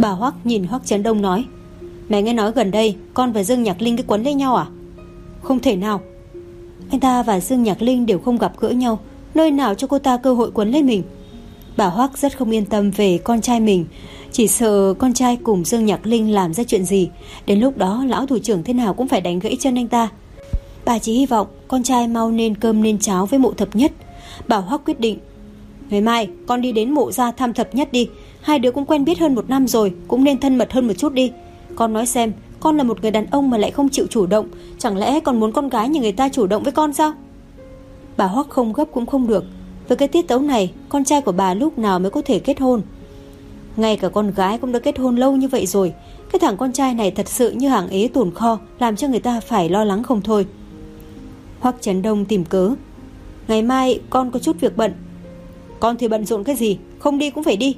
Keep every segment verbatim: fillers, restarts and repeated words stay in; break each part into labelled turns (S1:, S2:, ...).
S1: Bà Hoắc nhìn Hoắc Chấn Đông nói: Mẹ nghe nói gần đây con và Dương Nhạc Linh cái quấn lấy nhau à? Không thể nào. Anh ta và Dương Nhạc Linh đều không gặp gỡ nhau, nơi nào cho cô ta cơ hội quấn lấy mình. Bà Hoắc rất không yên tâm về con trai mình, chỉ sợ con trai cùng Dương Nhạc Linh làm ra chuyện gì, đến lúc đó lão thủ trưởng thế nào cũng phải đánh gãy chân anh ta. Bà chỉ hy vọng con trai mau nên cơm nên cháo với Mộ Thập Nhất. Bà Hoắc quyết định: Ngày mai con đi đến Mộ gia thăm Thập Nhất đi. Hai đứa cũng quen biết hơn một năm rồi, cũng nên thân mật hơn một chút đi. Con nói xem, con là một người đàn ông mà lại không chịu chủ động, chẳng lẽ còn muốn con gái nhà người ta chủ động với con sao? Bà Hoắc không gấp cũng không được. Với cái tiết tấu này, con trai của bà lúc nào mới có thể kết hôn? Ngay cả con gái cũng đã kết hôn lâu như vậy rồi. Cái thằng con trai này thật sự như hàng ế tồn kho, làm cho người ta phải lo lắng không thôi. Hoắc Chấn Đông tìm cớ: Ngày mai con có chút việc bận. Con thì bận rộn cái gì, không đi cũng phải đi.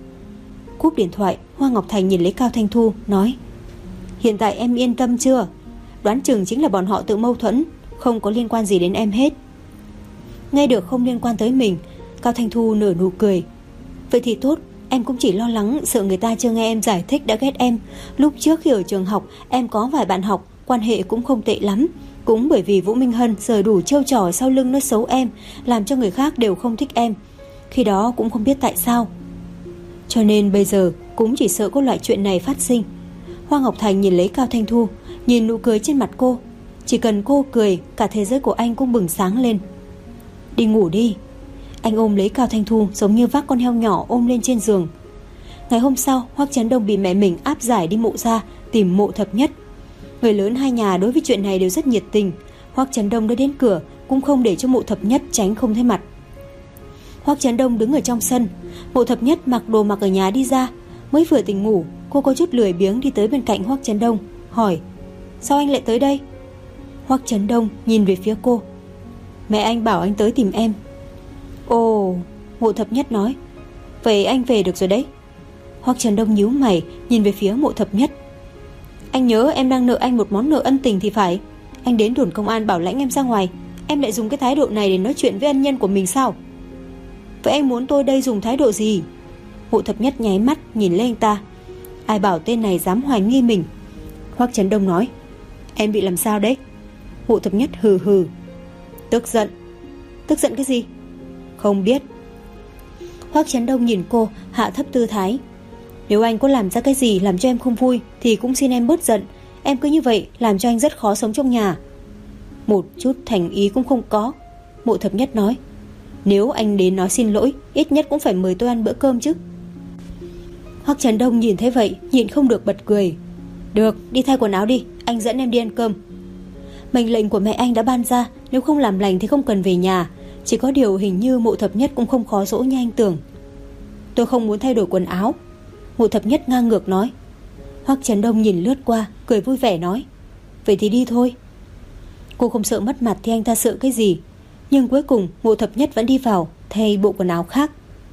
S1: Cúp điện thoại, Hoa Ngọc Thành nhìn lấy Cao Thanh Thu nói: Hiện tại em yên tâm chưa? Đoán chừng chính là bọn họ tự mâu thuẫn, không có liên quan gì đến em hết. Nghe được không liên quan tới mình, Cao Thanh Thu nở nụ cười: Vậy thì tốt, em cũng chỉ lo lắng sợ người ta chưa nghe em giải thích đã ghét em. Lúc trước khi ở trường học, em có vài bạn học, quan hệ cũng không tệ lắm. Cũng bởi vì Vũ Minh Hân giờ đủ trêu trò sau lưng nói xấu em, làm cho người khác đều không thích em. Khi đó cũng không biết tại sao. Cho nên bây giờ cũng chỉ sợ có loại chuyện này phát sinh. Hoa Ngọc Thành nhìn lấy Cao Thanh Thu, nhìn nụ cười trên mặt cô. Chỉ cần cô cười, cả thế giới của anh cũng bừng sáng lên. Đi ngủ đi. Anh ôm lấy Cao Thanh Thu giống như vác con heo nhỏ ôm lên trên giường. Ngày hôm sau, Hoắc Chấn Đông bị mẹ mình áp giải đi Mộ gia tìm Mộ Thập Nhất. Người lớn hai nhà đối với chuyện này đều rất nhiệt tình. Hoắc Chấn Đông đã đến cửa cũng không để cho Mộ Thập Nhất tránh không thấy mặt. Hoắc Chấn Đông đứng ở trong sân. Mộ Thập Nhất mặc đồ mặc ở nhà đi ra. Mới vừa tỉnh ngủ, cô có chút lười biếng đi tới bên cạnh Hoắc Chấn Đông, hỏi: Sao anh lại tới đây? Hoắc Chấn Đông nhìn về phía cô: Mẹ anh bảo anh tới tìm em. Ồ, Mộ Thập Nhất nói: Vậy anh về được rồi đấy. Hoắc Chấn Đông nhíu mày nhìn về phía Mộ Thập Nhất: Anh nhớ em đang nợ anh một món nợ ân tình thì phải. Anh đến đồn công an bảo lãnh em ra ngoài, em lại dùng cái thái độ này để nói chuyện với ân nhân của mình sao? Vậy anh muốn tôi đây dùng thái độ gì? Mộ Thập Nhất nháy mắt nhìn lên anh ta: Ai bảo tên này dám hoài nghi mình? Hoắc Chấn Đông nói: Em bị làm sao đấy? Mộ Thập Nhất hừ hừ: Tức giận. Tức giận cái gì? Không biết. Hoắc Chấn Đông nhìn cô, hạ thấp tư thái: Nếu anh có làm ra cái gì làm cho em không vui thì cũng xin em bớt giận. Em cứ như vậy làm cho anh rất khó sống trong nhà. Một chút thành ý cũng không có. Mộ Thập Nhất nói: Nếu anh đến nói xin lỗi, ít nhất cũng phải mời tôi ăn bữa cơm chứ. Hoắc Chấn Đông nhìn thấy vậy, nhịn không được bật cười: Được, đi thay quần áo đi, anh dẫn em đi ăn cơm. Mệnh lệnh của mẹ anh đã ban ra, nếu không làm lành thì không cần về nhà. Chỉ có điều hình như Mộ Thập Nhất cũng không khó dỗ như anh tưởng. Tôi không muốn thay đổi quần áo. Mộ Thập Nhất ngang ngược nói. Hoắc Chấn Đông nhìn lướt qua, cười vui vẻ nói: Vậy thì đi thôi. Cô không sợ mất mặt thì anh ta sợ cái gì. Nhưng cuối cùng Mộ Thập Nhất vẫn đi vào thay bộ quần áo khác.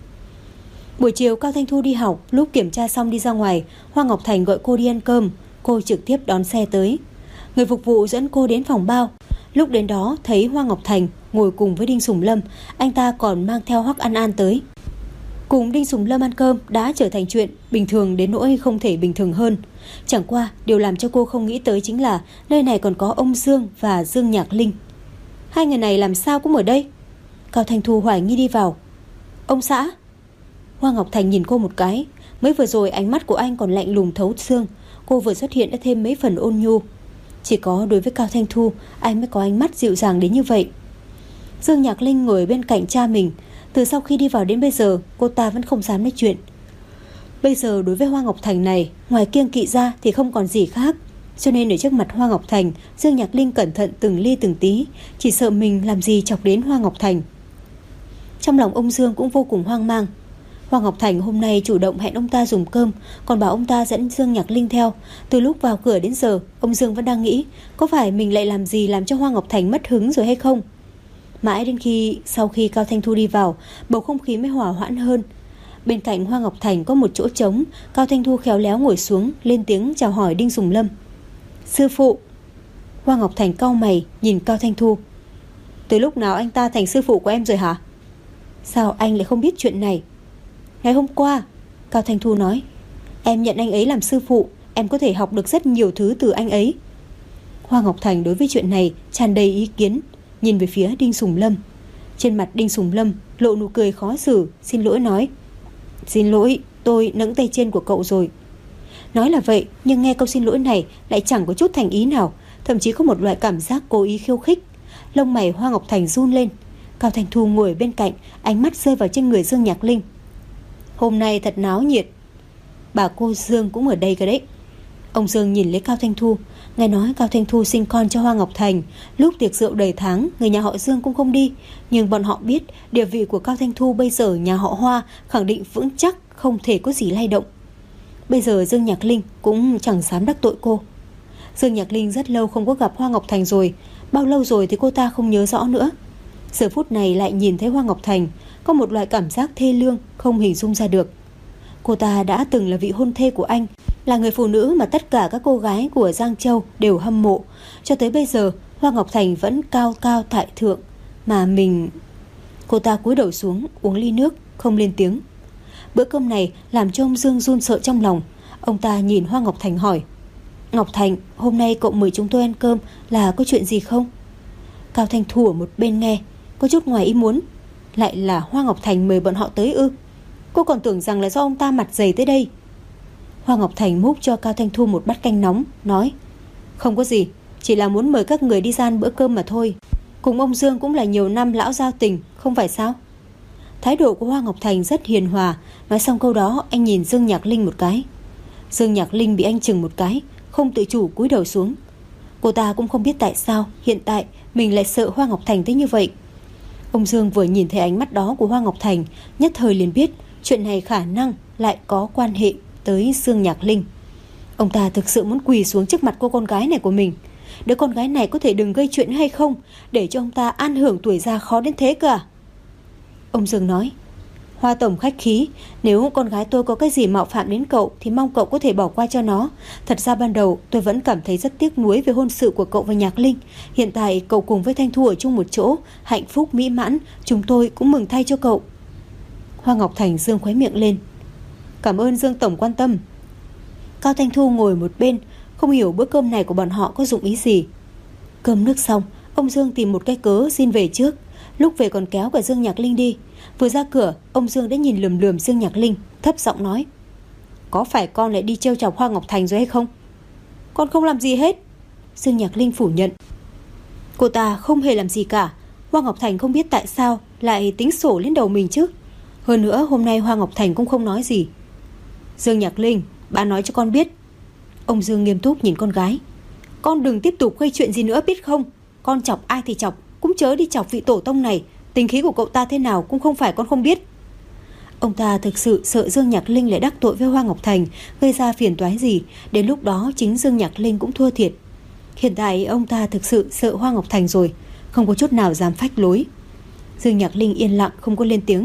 S1: Buổi chiều Cao Thanh Thu đi học, lúc kiểm tra xong đi ra ngoài, Hoa Ngọc Thành gọi cô đi ăn cơm. Cô trực tiếp đón xe tới. Người phục vụ dẫn cô đến phòng bao. Lúc đến đó thấy Hoa Ngọc Thành ngồi cùng với Đinh Sùng Lâm, anh ta còn mang theo Hoắc An An tới. Cùng Đinh Sùng Lâm ăn cơm đã trở thành chuyện bình thường đến nỗi không thể bình thường hơn. Chẳng qua điều làm cho cô không nghĩ tới chính là nơi này còn có ông Dương và Dương Nhạc Linh. Hai người này làm sao cũng ở đây? Cao Thanh Thu hoài nghi đi vào. Ông xã. Hoa Ngọc Thành nhìn cô một cái. Mới vừa rồi ánh mắt của anh còn lạnh lùng thấu xương. Cô vừa xuất hiện đã thêm mấy phần ôn nhu. Chỉ có đối với Cao Thanh Thu, anh mới có ánh mắt dịu dàng đến như vậy. Dương Nhạc Linh ngồi bên cạnh cha mình. Từ sau khi đi vào đến bây giờ, cô ta vẫn không dám nói chuyện. Bây giờ đối với Hoa Ngọc Thành này, ngoài kiêng kỵ ra thì không còn gì khác. Cho nên ở trước mặt Hoa Ngọc Thành, Dương Nhạc Linh cẩn thận từng ly từng tí, chỉ sợ mình làm gì chọc đến Hoa Ngọc Thành. Trong lòng ông Dương cũng vô cùng hoang mang. Hoa Ngọc Thành hôm nay chủ động hẹn ông ta dùng cơm, còn bảo ông ta dẫn Dương Nhạc Linh theo. Từ lúc vào cửa đến giờ, ông Dương vẫn đang nghĩ có phải mình lại làm gì làm cho Hoa Ngọc Thành mất hứng rồi hay không. Mãi đến khi sau khi Cao Thanh Thu đi vào, bầu không khí mới hòa hoãn hơn. Bên cạnh Hoa Ngọc Thành có một chỗ trống. Cao Thanh Thu khéo léo ngồi xuống, lên tiếng chào hỏi Đinh Sùng Lâm. Sư phụ. Hoa Ngọc Thành cau mày nhìn Cao Thanh Thu. Từ lúc nào anh ta thành sư phụ của em rồi hả? Sao anh lại không biết chuyện này? Ngày hôm qua. Cao Thanh Thu nói. Em nhận anh ấy làm sư phụ, em có thể học được rất nhiều thứ từ anh ấy. Hoa Ngọc Thành đối với chuyện này tràn đầy ý kiến, nhìn về phía Đinh Sùng Lâm. Trên mặt Đinh Sùng Lâm lộ nụ cười khó xử, xin lỗi nói: Xin lỗi, tôi nẫng tay trên của cậu rồi. Nói là vậy, nhưng nghe câu xin lỗi này lại chẳng có chút thành ý nào, thậm chí có một loại cảm giác cố ý khiêu khích. Lông mày Hoa Ngọc Thành run lên. Cao Thanh Thu ngồi bên cạnh, ánh mắt rơi vào trên người Dương Nhạc Linh. Hôm nay thật náo nhiệt. Bà cô Dương cũng ở đây cơ đấy. Ông Dương nhìn lấy Cao Thanh Thu. Nghe nói Cao Thanh Thu sinh con cho Hoa Ngọc Thành. Lúc tiệc rượu đầy tháng, người nhà họ Dương cũng không đi. Nhưng bọn họ biết địa vị của Cao Thanh Thu bây giờ nhà họ Hoa khẳng định vững chắc, không thể có gì lay động. Bây giờ Dương Nhạc Linh cũng chẳng dám đắc tội cô. Dương Nhạc Linh rất lâu không có gặp Hoa Ngọc Thành rồi. Bao lâu rồi thì cô ta không nhớ rõ nữa. Giờ phút này lại nhìn thấy Hoa Ngọc Thành, có một loại cảm giác thê lương không hình dung ra được. Cô ta đã từng là vị hôn thê của anh, là người phụ nữ mà tất cả các cô gái của Giang Châu đều hâm mộ. Cho tới bây giờ Hoa Ngọc Thành vẫn cao cao tại thượng, mà mình... Cô ta cúi đầu xuống uống ly nước, không lên tiếng. Bữa cơm này làm cho ông Dương run sợ trong lòng. Ông ta nhìn Hoa Ngọc Thành hỏi: Ngọc Thành, hôm nay cậu mời chúng tôi ăn cơm là có chuyện gì không? Cao Thanh Thu ở một bên nghe, có chút ngoài ý muốn. Lại là Hoa Ngọc Thành mời bọn họ tới ư? Cô còn tưởng rằng là do ông ta mặt dày tới đây. Hoa Ngọc Thành múc cho Cao Thanh Thu một bát canh nóng, nói: Không có gì, chỉ là muốn mời các người đi ra ăn bữa cơm mà thôi. Cùng ông Dương cũng là nhiều năm lão giao tình, không phải sao? Thái độ của Hoa Ngọc Thành rất hiền hòa. Nói xong câu đó, anh nhìn Dương Nhạc Linh một cái. Dương Nhạc Linh bị anh chừng một cái, không tự chủ cúi đầu xuống. Cô ta cũng không biết tại sao hiện tại mình lại sợ Hoa Ngọc Thành tới như vậy. Ông Dương vừa nhìn thấy ánh mắt đó của Hoa Ngọc Thành, nhất thời liền biết chuyện này khả năng lại có quan hệ tới Dương Nhạc Linh. Ông ta thực sự muốn quỳ xuống trước mặt cô con gái này của mình. Đứa con gái này có thể đừng gây chuyện hay không, để cho ông ta an hưởng tuổi già khó đến thế cơ à? Ông Dương nói: Hoa tổng khách khí, nếu con gái tôi có cái gì mạo phạm đến cậu thì mong cậu có thể bỏ qua cho nó. Thật ra ban đầu tôi vẫn cảm thấy rất tiếc nuối về hôn sự của cậu và Nhạc Linh. Hiện tại cậu cùng với Thanh Thu ở chung một chỗ, hạnh phúc mỹ mãn, chúng tôi cũng mừng thay cho cậu. Hoa Ngọc Thành dương khóe miệng lên: Cảm ơn Dương tổng quan tâm. Cao Thanh Thu ngồi một bên, không hiểu bữa cơm này của bọn họ có dụng ý gì. Cơm nước xong, ông Dương tìm một cái cớ xin về trước. Lúc về còn kéo cả Dương Nhạc Linh đi. Vừa ra cửa, ông Dương đã nhìn lườm lườm Dương Nhạc Linh, thấp giọng nói: Có phải con lại đi trêu chọc Hoa Ngọc Thành rồi hay không? Con không làm gì hết. Dương Nhạc Linh phủ nhận. Cô ta không hề làm gì cả. Hoa Ngọc Thành không biết tại sao lại tính sổ lên đầu mình chứ. Hơn nữa hôm nay Hoa Ngọc Thành cũng không nói gì. Dương Nhạc Linh, bà nói cho con biết. Ông Dương nghiêm túc nhìn con gái: Con đừng tiếp tục gây chuyện gì nữa biết không? Con chọc ai thì chọc, cũng chớ đi chọc vị tổ tông này. Tính khí của cậu ta thế nào cũng không phải con không biết. Ông ta thực sự sợ Dương Nhạc Linh lại đắc tội với Hoa Ngọc Thành, gây ra phiền toái gì. Đến lúc đó chính Dương Nhạc Linh cũng thua thiệt. Hiện tại ông ta thực sự sợ Hoa Ngọc Thành rồi, không có chút nào dám phách lối. Dương Nhạc Linh yên lặng không có lên tiếng.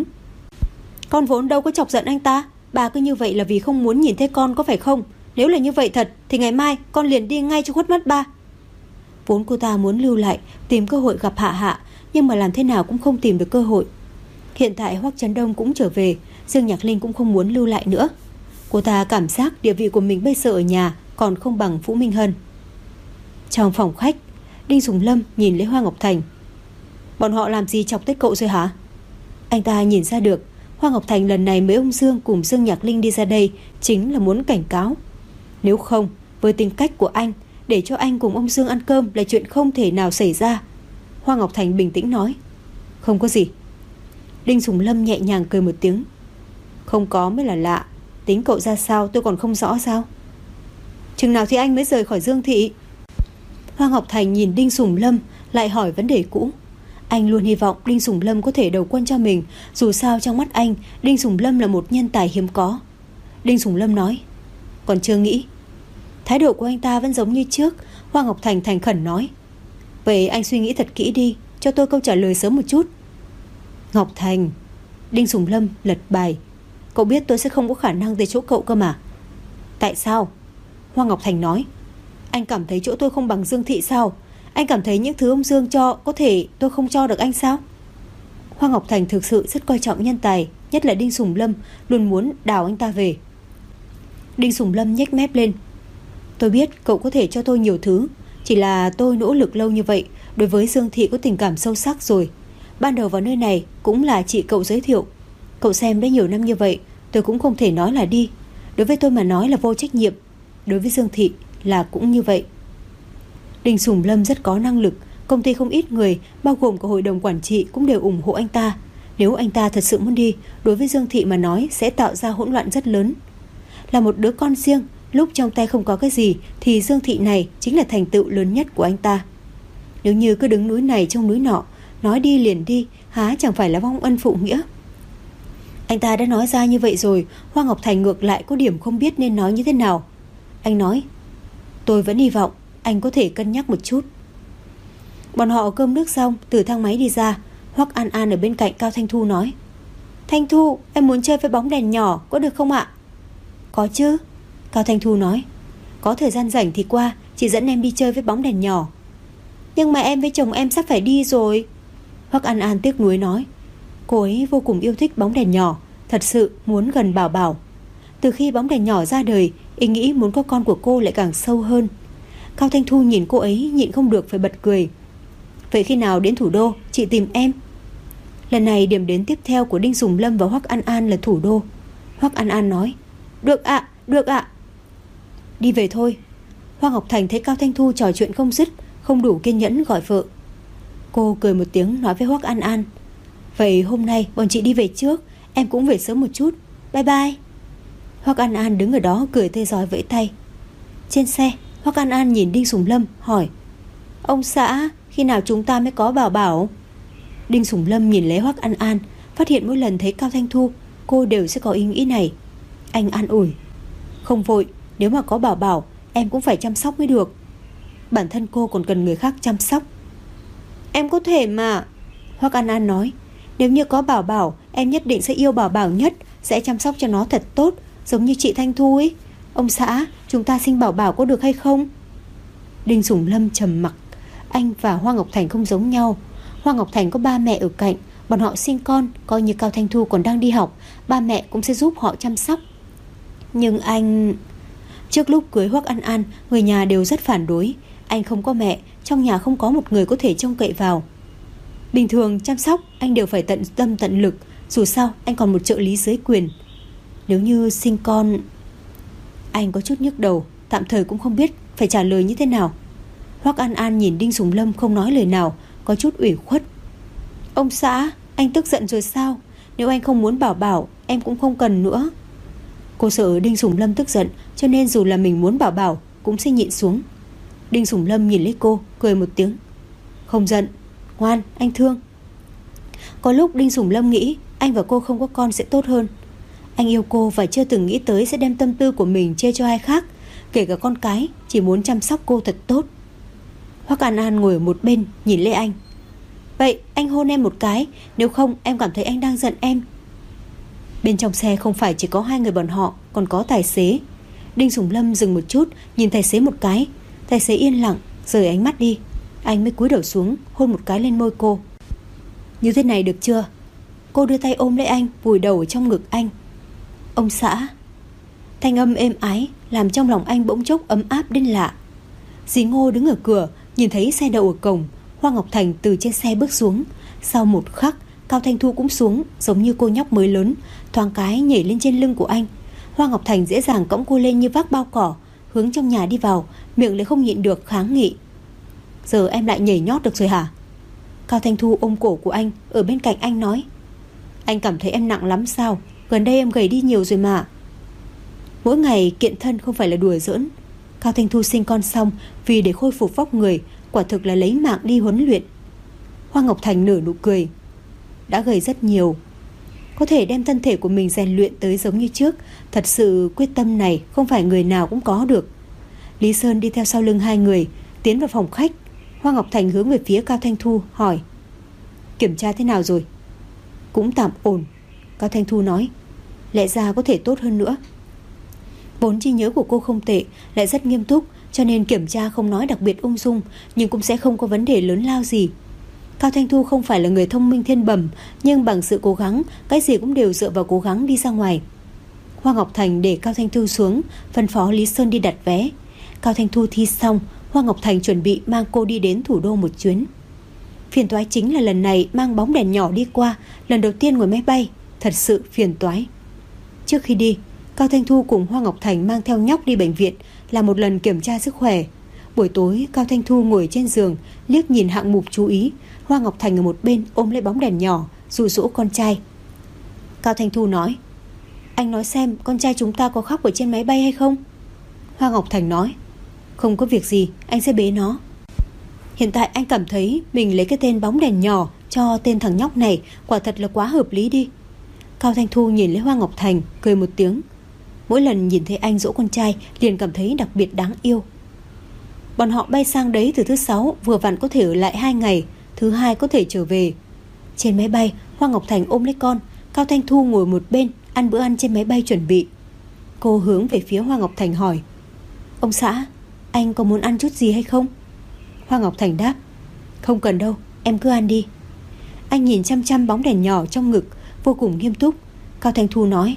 S1: Con vốn đâu có chọc giận anh ta. Bà cứ như vậy là vì không muốn nhìn thấy con có phải không? Nếu là như vậy thật thì ngày mai con liền đi ngay cho khuất mắt ba. Vốn cô ta muốn lưu lại tìm cơ hội gặp Hạ Hạ, nhưng mà làm thế nào cũng không tìm được cơ hội. Hiện tại Hoắc Chấn Đông cũng trở về, Dương Nhạc Linh cũng không muốn lưu lại nữa. Cô ta cảm giác địa vị của mình bây giờ ở nhà còn không bằng Vũ Minh Hân. Trong phòng khách, Đinh Sùng Lâm nhìn lấy Hoa Ngọc Thành: Bọn họ làm gì chọc tới cậu rồi hả? Anh ta nhìn ra được Hoa Ngọc Thành lần này mấy ông Dương cùng Dương Nhạc Linh đi ra đây chính là muốn cảnh cáo. Nếu không, với tính cách của anh, để cho anh cùng ông Dương ăn cơm là chuyện không thể nào xảy ra. Hoa Ngọc Thành bình tĩnh nói: Không có gì. Đinh Sùng Lâm nhẹ nhàng cười một tiếng: Không có mới là lạ. Tính cậu ra sao tôi còn không rõ sao? Chừng nào thì anh mới rời khỏi Dương thị? Hoa Ngọc Thành nhìn Đinh Sùng Lâm, lại hỏi vấn đề cũ. Anh luôn hy vọng Đinh Sùng Lâm có thể đầu quân cho mình. Dù sao trong mắt anh, Đinh Sùng Lâm là một nhân tài hiếm có. Đinh Sùng Lâm nói: Còn chưa nghĩ. Thái độ của anh ta vẫn giống như trước. Hoa Ngọc Thành thành khẩn nói: Vậy anh suy nghĩ thật kỹ đi, cho tôi câu trả lời sớm một chút. Ngọc Thành. Đinh Sùng Lâm lật bài: Cậu biết tôi sẽ không có khả năng tới chỗ cậu cơ mà. Tại sao? Hoa Ngọc Thành nói: Anh cảm thấy chỗ tôi không bằng Dương thị sao? Anh cảm thấy những thứ ông Dương cho có thể tôi không cho được anh sao? Hoa Ngọc Thành thực sự rất coi trọng nhân tài, nhất là Đinh Sùng Lâm, luôn muốn đào anh ta về. Đinh Sủng Lâm nhếch mép lên. Tôi biết cậu có thể cho tôi nhiều thứ, chỉ là tôi nỗ lực lâu như vậy, đối với Dương Thị có tình cảm sâu sắc rồi. Ban đầu vào nơi này cũng là chị cậu giới thiệu. Cậu xem đã nhiều năm như vậy, tôi cũng không thể nói là đi. Đối với tôi mà nói là vô trách nhiệm, đối với Dương Thị là cũng như vậy. Đinh Sủng Lâm rất có năng lực, công ty không ít người, bao gồm cả hội đồng quản trị cũng đều ủng hộ anh ta. Nếu anh ta thật sự muốn đi, đối với Dương Thị mà nói sẽ tạo ra hỗn loạn rất lớn. Là một đứa con riêng, lúc trong tay không có cái gì thì Dương Thị này chính là thành tựu lớn nhất của anh ta. Nếu như cứ đứng núi này trông núi nọ, nói đi liền đi, há chẳng phải là vong ân phụ nghĩa. Anh ta đã nói ra như vậy rồi, Hoa Ngọc Thành ngược lại có điểm không biết nên nói như thế nào. Anh nói, tôi vẫn hy vọng anh có thể cân nhắc một chút. Bọn họ cơm nước xong, từ thang máy đi ra, Hoắc An An ở bên cạnh Cao Thanh Thu nói, Thanh Thu, em muốn chơi với bóng đèn nhỏ, có được không ạ? Có chứ, Cao Thanh Thu nói, có thời gian rảnh thì qua, chị dẫn em đi chơi với bóng đèn nhỏ. Nhưng mà em với chồng em sắp phải đi rồi. Hoắc An An tiếc nuối nói, cô ấy vô cùng yêu thích bóng đèn nhỏ, thật sự muốn gần Bảo Bảo. Từ khi bóng đèn nhỏ ra đời, ý nghĩ muốn có con của cô lại càng sâu hơn. Cao Thanh Thu nhìn cô ấy nhịn không được phải bật cười. Vậy khi nào đến thủ đô chị tìm em? Lần này điểm đến tiếp theo của Đinh Sủng Lâm và Hoắc An An là thủ đô. Hoắc An An nói, được ạ, à, được ạ. À. Đi về thôi. Hoa Ngọc Thành thấy Cao Thanh Thu trò chuyện không dứt, không đủ kiên nhẫn gọi vợ. Cô cười một tiếng nói với Hoắc An An, vậy hôm nay bọn chị đi về trước, em cũng về sớm một chút. Bye bye. Hoắc An An đứng ở đó cười tươi rói vẫy tay. Trên xe, Hoắc An An nhìn Đinh Sủng Lâm hỏi, ông xã, khi nào chúng ta mới có Bảo Bảo? Đinh Sủng Lâm nhìn lấy Hoắc An An, phát hiện mỗi lần thấy Cao Thanh Thu, cô đều sẽ có ý nghĩ này. Anh an ủi, không vội, nếu mà có Bảo Bảo, em cũng phải chăm sóc mới được. Bản thân cô còn cần người khác chăm sóc. Em có thể mà. Hoắc An An nói, nếu như có Bảo Bảo, em nhất định sẽ yêu Bảo Bảo nhất, sẽ chăm sóc cho nó thật tốt, giống như chị Thanh Thu ấy. Ông xã, chúng ta sinh Bảo Bảo có được hay không? Đinh Sủng Lâm trầm mặc. Anh và Hoa Ngọc Thành không giống nhau. Hoa Ngọc Thành có ba mẹ ở cạnh, bọn họ sinh con, coi như Cao Thanh Thu còn đang đi học, ba mẹ cũng sẽ giúp họ chăm sóc. Nhưng anh... Trước lúc cưới Hoắc An An, người nhà đều rất phản đối. Anh không có mẹ, trong nhà không có một người có thể trông cậy vào. Bình thường chăm sóc anh đều phải tận tâm tận lực, dù sao anh còn một trợ lý dưới quyền. Nếu như sinh con... Anh có chút nhức đầu, tạm thời cũng không biết phải trả lời như thế nào. Hoắc An An nhìn Đinh Sủng Lâm không nói lời nào, có chút ủy khuất. Ông xã, anh tức giận rồi sao? Nếu anh không muốn Bảo Bảo, em cũng không cần nữa. Cô sợ Đinh Sủng Lâm tức giận, cho nên dù là mình muốn Bảo Bảo cũng sẽ nhịn xuống. Đinh Sủng Lâm nhìn lấy cô, cười một tiếng. Không giận, ngoan, anh thương. Có lúc Đinh Sủng Lâm nghĩ anh và cô không có con sẽ tốt hơn. Anh yêu cô và chưa từng nghĩ tới sẽ đem tâm tư của mình chia cho ai khác, kể cả con cái, chỉ muốn chăm sóc cô thật tốt. Hoắc An An ngồi ở một bên nhìn lấy anh. Vậy anh hôn em một cái, nếu không em cảm thấy anh đang giận em. Bên trong xe không phải chỉ có hai người bọn họ, còn có tài xế. Đinh Sủng Lâm dừng một chút, nhìn tài xế một cái. Tài xế yên lặng, rời ánh mắt đi. Anh mới cúi đầu xuống, hôn một cái lên môi cô. Như thế này được chưa? Cô đưa tay ôm lấy anh, vùi đầu ở trong ngực anh. Ông xã. Thanh âm êm ái làm trong lòng anh bỗng chốc ấm áp đến lạ. Dì Ngô đứng ở cửa, nhìn thấy xe đậu ở cổng. Hoa Ngọc Thành từ trên xe bước xuống. Sau một khắc, Cao Thanh Thu cũng xuống, giống như cô nhóc mới lớn, thoáng cái nhảy lên trên lưng của anh. Hoa Ngọc Thành dễ dàng cõng cô lên như vác bao cỏ, hướng trong nhà đi vào, miệng lại không nhịn được kháng nghị. Giờ em lại nhảy nhót được rồi hả? Cao Thanh Thu ôm cổ của anh, ở bên cạnh anh nói. Anh cảm thấy em nặng lắm sao? Gần đây em gầy đi nhiều rồi mà. Mỗi ngày kiện thân không phải là đùa giỡn. Cao Thanh Thu sinh con xong, vì để khôi phục vóc người, quả thực là lấy mạng đi huấn luyện. Hoa Ngọc Thành nở nụ cười. Đã gầy rất nhiều. Có thể đem thân thể của mình rèn luyện tới giống như trước, thật sự quyết tâm này không phải người nào cũng có được. Lý Sơn đi theo sau lưng hai người, tiến vào phòng khách. Hoa Ngọc Thành hướng về phía Cao Thanh Thu hỏi. Kiểm tra thế nào rồi? Cũng tạm ổn, Cao Thanh Thu nói. Lẽ ra có thể tốt hơn nữa. Vốn trí nhớ của cô không tệ, lại rất nghiêm túc, cho nên kiểm tra không nói đặc biệt ung dung, nhưng cũng sẽ không có vấn đề lớn lao gì. Cao Thanh Thu không phải là người thông minh thiên bẩm, nhưng bằng sự cố gắng, cái gì cũng đều dựa vào cố gắng đi ra ngoài. Hoa Ngọc Thành để Cao Thanh Thu xuống, phân phó Lý Sơn đi đặt vé. Cao Thanh Thu thi xong, Hoa Ngọc Thành chuẩn bị mang cô đi đến thủ đô một chuyến. Phiền toái chính là lần này mang bóng đèn nhỏ đi qua, lần đầu tiên ngồi máy bay, thật sự phiền toái. Trước khi đi, Cao Thanh Thu cùng Hoa Ngọc Thành mang theo nhóc đi bệnh viện làm một lần kiểm tra sức khỏe. Buổi tối, Cao Thanh Thu ngồi trên giường, liếc nhìn hạng mục chú ý. Hoa Ngọc Thành ở một bên ôm lấy bóng đèn nhỏ, dụ dỗ con trai. Cao Thanh Thu nói: Anh nói xem con trai chúng ta có khóc ở trên máy bay hay không? Hoa Ngọc Thành nói: Không có việc gì, anh sẽ bế nó. Hiện tại anh cảm thấy mình lấy cái tên bóng đèn nhỏ cho tên thằng nhóc này quả thật là quá hợp lý đi. Cao Thanh Thu nhìn lấy Hoa Ngọc Thành, cười một tiếng. Mỗi lần nhìn thấy anh dỗ con trai liền cảm thấy đặc biệt đáng yêu. Bọn họ bay sang đấy từ thứ sáu, vừa vặn có thể ở lại hai ngày, thứ hai có thể trở về. Trên máy bay, Hoa Ngọc Thành ôm lấy con, Cao Thanh Thu ngồi một bên ăn bữa ăn trên máy bay chuẩn bị. Cô hướng về phía Hoa Ngọc Thành hỏi: Ông xã, anh có muốn ăn chút gì hay không? Hoa Ngọc Thành đáp: Không cần đâu, em cứ ăn đi. Anh nhìn chăm chăm bóng đèn nhỏ trong ngực, vô cùng nghiêm túc. Cao Thanh Thu nói: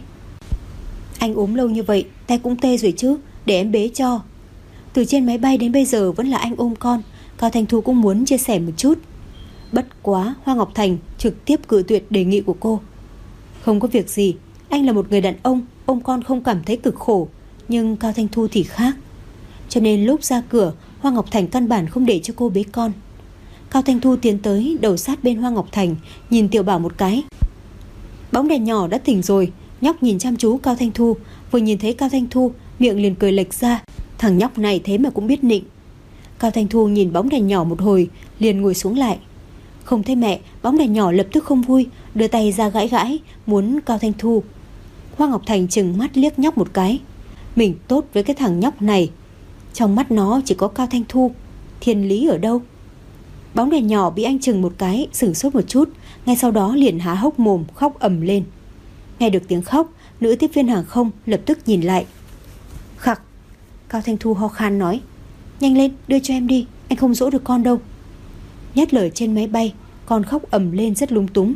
S1: Anh ốm lâu như vậy, tay cũng tê rồi chứ, để em bế cho. Từ trên máy bay đến bây giờ vẫn là anh ôm con. Cao Thanh Thu cũng muốn chia sẻ một chút. Bất quá Hoa Ngọc Thành trực tiếp cự tuyệt đề nghị của cô. Không có việc gì, anh là một người đàn ông, ôm con không cảm thấy cực khổ. Nhưng Cao Thanh Thu thì khác. Cho nên lúc ra cửa, Hoa Ngọc Thành căn bản không để cho cô bế con. Cao Thanh Thu tiến tới, đầu sát bên Hoa Ngọc Thành, nhìn Tiểu Bảo một cái. Bóng đèn nhỏ đã tỉnh rồi. Nhóc nhìn chăm chú Cao Thanh Thu, vừa nhìn thấy Cao Thanh Thu, miệng liền cười lệch ra. Thằng nhóc này thế mà cũng biết nịnh. Cao Thanh Thu nhìn bóng đèn nhỏ một hồi, liền ngồi xuống lại. Không thấy mẹ, bóng đèn nhỏ lập tức không vui, đưa tay ra gãi gãi, muốn Cao Thanh Thu. Hoa Ngọc Thành trừng mắt liếc nhóc một cái. Mình tốt với cái thằng nhóc này, trong mắt nó chỉ có Cao Thanh Thu, thiên lý ở đâu? Bóng đèn nhỏ bị anh chừng một cái, sửng sốt một chút, ngay sau đó liền há hốc mồm khóc ầm lên. Nghe được tiếng khóc, nữ tiếp viên hàng không lập tức nhìn lại. Khặc. Cao Thanh Thu ho khan nói: Nhanh lên, đưa cho em đi, anh không dỗ được con đâu. Nhét lời trên máy bay, con khóc ầm lên rất lúng túng.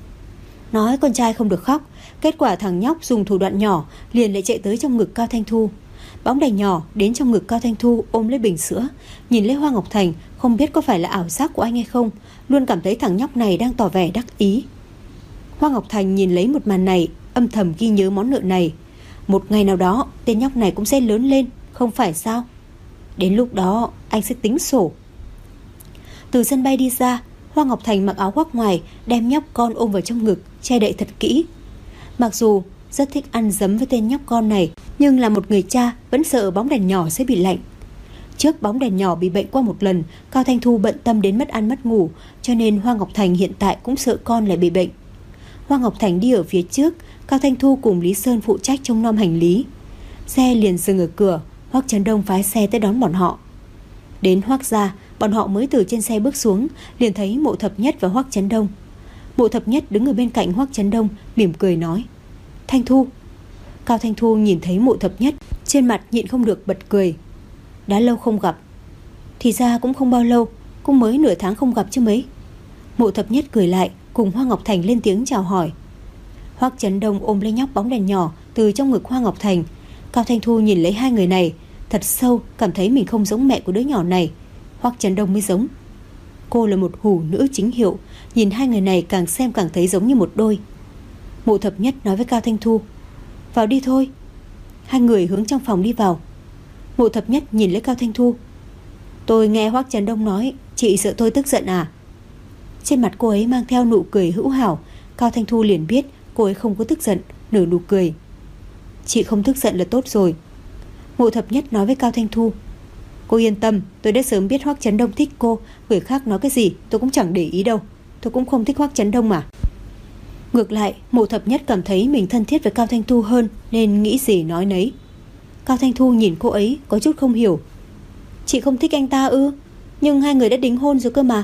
S1: Nói con trai không được khóc, kết quả thằng nhóc dùng thủ đoạn nhỏ liền lại chạy tới trong ngực Cao Thanh Thu. Bóng đèn nhỏ đến trong ngực Cao Thanh Thu, ôm lấy bình sữa, nhìn lấy Hoa Ngọc Thành, không biết có phải là ảo giác của anh hay không, luôn cảm thấy thằng nhóc này đang tỏ vẻ đắc ý. Hoa Ngọc Thành nhìn lấy một màn này, âm thầm ghi nhớ món nợ này. Một ngày nào đó tên nhóc này cũng sẽ lớn lên, không phải sao? Đến lúc đó anh sẽ tính sổ. Từ sân bay đi ra, Hoa Ngọc Thành mặc áo khoác ngoài, đem nhóc con ôm vào trong ngực, che đậy thật kỹ. Mặc dù rất thích ăn dấm với tên nhóc con này, nhưng là một người cha vẫn sợ bóng đèn nhỏ sẽ bị lạnh. Trước bóng đèn nhỏ bị bệnh qua một lần, Cao Thanh Thu bận tâm đến mất ăn mất ngủ, cho nên Hoa Ngọc Thành hiện tại cũng sợ con lại bị bệnh. Hoa Ngọc Thành đi ở phía trước, Cao Thanh Thu cùng Lý Sơn phụ trách trông nom hành lý. Xe liền dừng ở cửa, Hoắc Chấn Đông phái xe tới đón bọn họ. Đến Hoắc gia, bọn họ mới từ trên xe bước xuống, liền thấy Mộ Thập Nhất và Hoắc Chấn Đông. Mộ Thập Nhất đứng ở bên cạnh Hoắc Chấn Đông, mỉm cười nói: Thanh Thu. Cao Thanh Thu nhìn thấy Mộ Thập Nhất, trên mặt nhịn không được bật cười. Đã lâu không gặp. Thì ra cũng không bao lâu, cũng mới nửa tháng không gặp chứ mấy. Mộ Thập Nhất cười lại, cùng Hoa Ngọc Thành lên tiếng chào hỏi. Hoắc Chấn Đông ôm lấy nhóc bóng đèn nhỏ từ trong ngực Hoa Ngọc Thành. Cao Thanh Thu nhìn lấy hai người này, thật sâu cảm thấy mình không giống mẹ của đứa nhỏ này. Hoắc Chấn Đông mới giống. Cô là một hủ nữ chính hiệu, nhìn hai người này càng xem càng thấy giống như một đôi. Mộ Thập Nhất nói với Cao Thanh Thu: Vào đi thôi. Hai người hướng trong phòng đi vào. Mộ Thập Nhất nhìn lấy Cao Thanh Thu: Tôi nghe Hoắc Chấn Đông nói chị sợ tôi tức giận à? Trên mặt cô ấy mang theo nụ cười hữu hảo. Cao Thanh Thu liền biết cô ấy không có tức giận, nở nụ cười. Chị không tức giận là tốt rồi. Mộ Thập Nhất nói với Cao Thanh Thu: Cô yên tâm, tôi đã sớm biết Hoắc Chấn Đông thích cô, người khác nói cái gì tôi cũng chẳng để ý đâu. Tôi cũng không thích Hoắc Chấn Đông mà. Ngược lại, Mộ Thập Nhất cảm thấy mình thân thiết với Cao Thanh Thu hơn, nên nghĩ gì nói nấy. Cao Thanh Thu nhìn cô ấy có chút không hiểu. Chị không thích anh ta ư? Nhưng hai người đã đính hôn rồi cơ mà.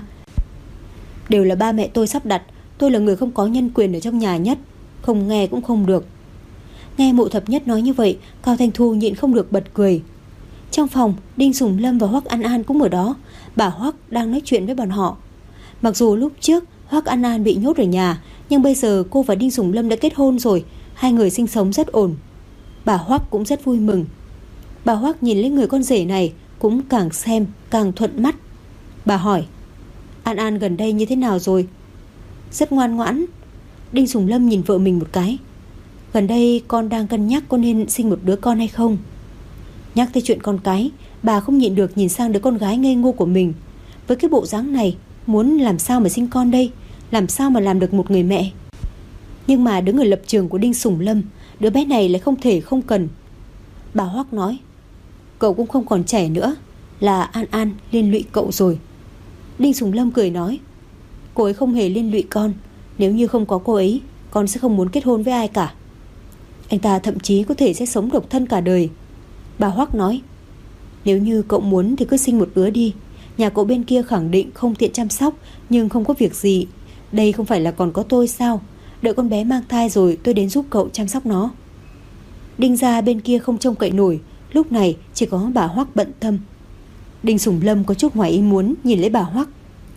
S1: Đều là ba mẹ tôi sắp đặt, tôi là người không có nhân quyền ở trong nhà nhất, không nghe cũng không được. Nghe Mộ Thập Nhất nói như vậy, Cao Thanh Thu nhịn không được bật cười. Trong phòng, Đinh Sùng Lâm và Hoắc An An cũng ở đó. Bà Hoắc đang nói chuyện với bọn họ. Mặc dù lúc trước Hoắc An An bị nhốt ở nhà, nhưng bây giờ cô và Đinh Sùng Lâm đã kết hôn rồi, hai người sinh sống rất ổn. Bà Hoắc cũng rất vui mừng. Bà Hoắc nhìn lấy người con rể này cũng càng xem càng thuận mắt. Bà hỏi: An An gần đây như thế nào rồi? Rất ngoan ngoãn. Đinh Sùng Lâm nhìn vợ mình một cái. Gần đây con đang cân nhắc có nên sinh một đứa con hay không. Nhắc tới chuyện con cái, bà không nhịn được nhìn sang đứa con gái ngây ngô của mình. Với cái bộ dáng này, muốn làm sao mà sinh con đây? Làm sao mà làm được một người mẹ? Nhưng mà đứng ở lập trường của Đinh Sùng Lâm, đứa bé này lại không thể không cần. Bà Hoắc nói: Cậu cũng không còn trẻ nữa, là An An liên lụy cậu rồi. Đinh Sùng Lâm cười nói: Cô ấy không hề liên lụy con. Nếu như không có cô ấy, con sẽ không muốn kết hôn với ai cả. Anh ta thậm chí có thể sẽ sống độc thân cả đời. Bà Hoắc nói: Nếu như cậu muốn thì cứ sinh một đứa đi. Nhà cậu bên kia khẳng định không tiện chăm sóc, nhưng không có việc gì. Đây không phải là còn có tôi sao? Đợi con bé mang thai rồi tôi đến giúp cậu chăm sóc nó. Đinh gia bên kia không trông cậy nổi, lúc này chỉ có bà Hoắc bận tâm. Đinh Sùng Lâm có chút ngoài ý muốn nhìn lấy bà Hoắc.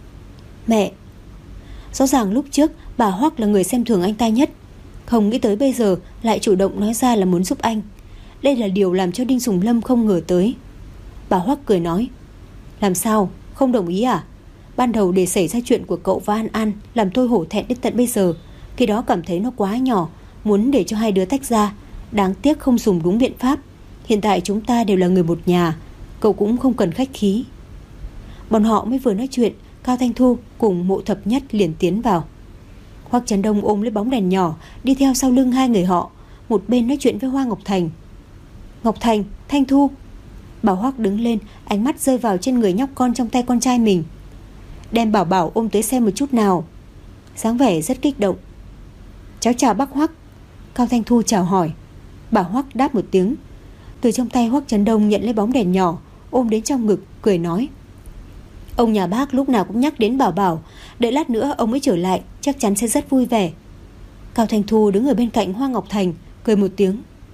S1: Mẹ. Rõ ràng lúc trước bà Hoắc là người xem thường anh ta nhất, không nghĩ tới bây giờ lại chủ động nói ra là muốn giúp anh. Đây là điều làm cho Đinh Sùng Lâm không ngờ tới. Bà Hoắc cười nói: Làm sao, không đồng ý à? Ban đầu để xảy ra chuyện của cậu và An An làm tôi hổ thẹn đến tận bây giờ. Khi đó cảm thấy nó quá nhỏ, muốn để cho hai đứa tách ra. Đáng tiếc không dùng đúng biện pháp. Hiện tại chúng ta đều là người một nhà, cậu cũng không cần khách khí. Bọn họ mới vừa nói chuyện, Cao Thanh Thu cùng Mộ Thập Nhất liền tiến vào. Hoắc Chấn Đông ôm lấy bóng đèn nhỏ, đi theo sau lưng hai người họ, một bên nói chuyện với Hoa Ngọc Thành. Ngọc Thành, Thanh Thu. Bảo Hoắc đứng lên, ánh mắt rơi vào trên người nhóc con trong tay con trai mình. Đem Bảo Bảo ôm tới xem một chút nào. Dáng vẻ rất kích động. Cháu chào bác Hoắc. Cao Thanh Thu chào hỏi. Bảo Hoắc đáp một tiếng. Từ trong tay Hoắc Chấn Đông nhận lấy bóng đèn nhỏ, ôm đến trong ngực, cười nói: Ông nhà bác lúc nào cũng nhắc đến Bảo Bảo, đợi lát nữa ông ấy trở lại chắc chắn sẽ rất vui vẻ. Cao Thanh Thu đứng ở bên cạnh Hoa Ngọc Thành, cười một tiếng.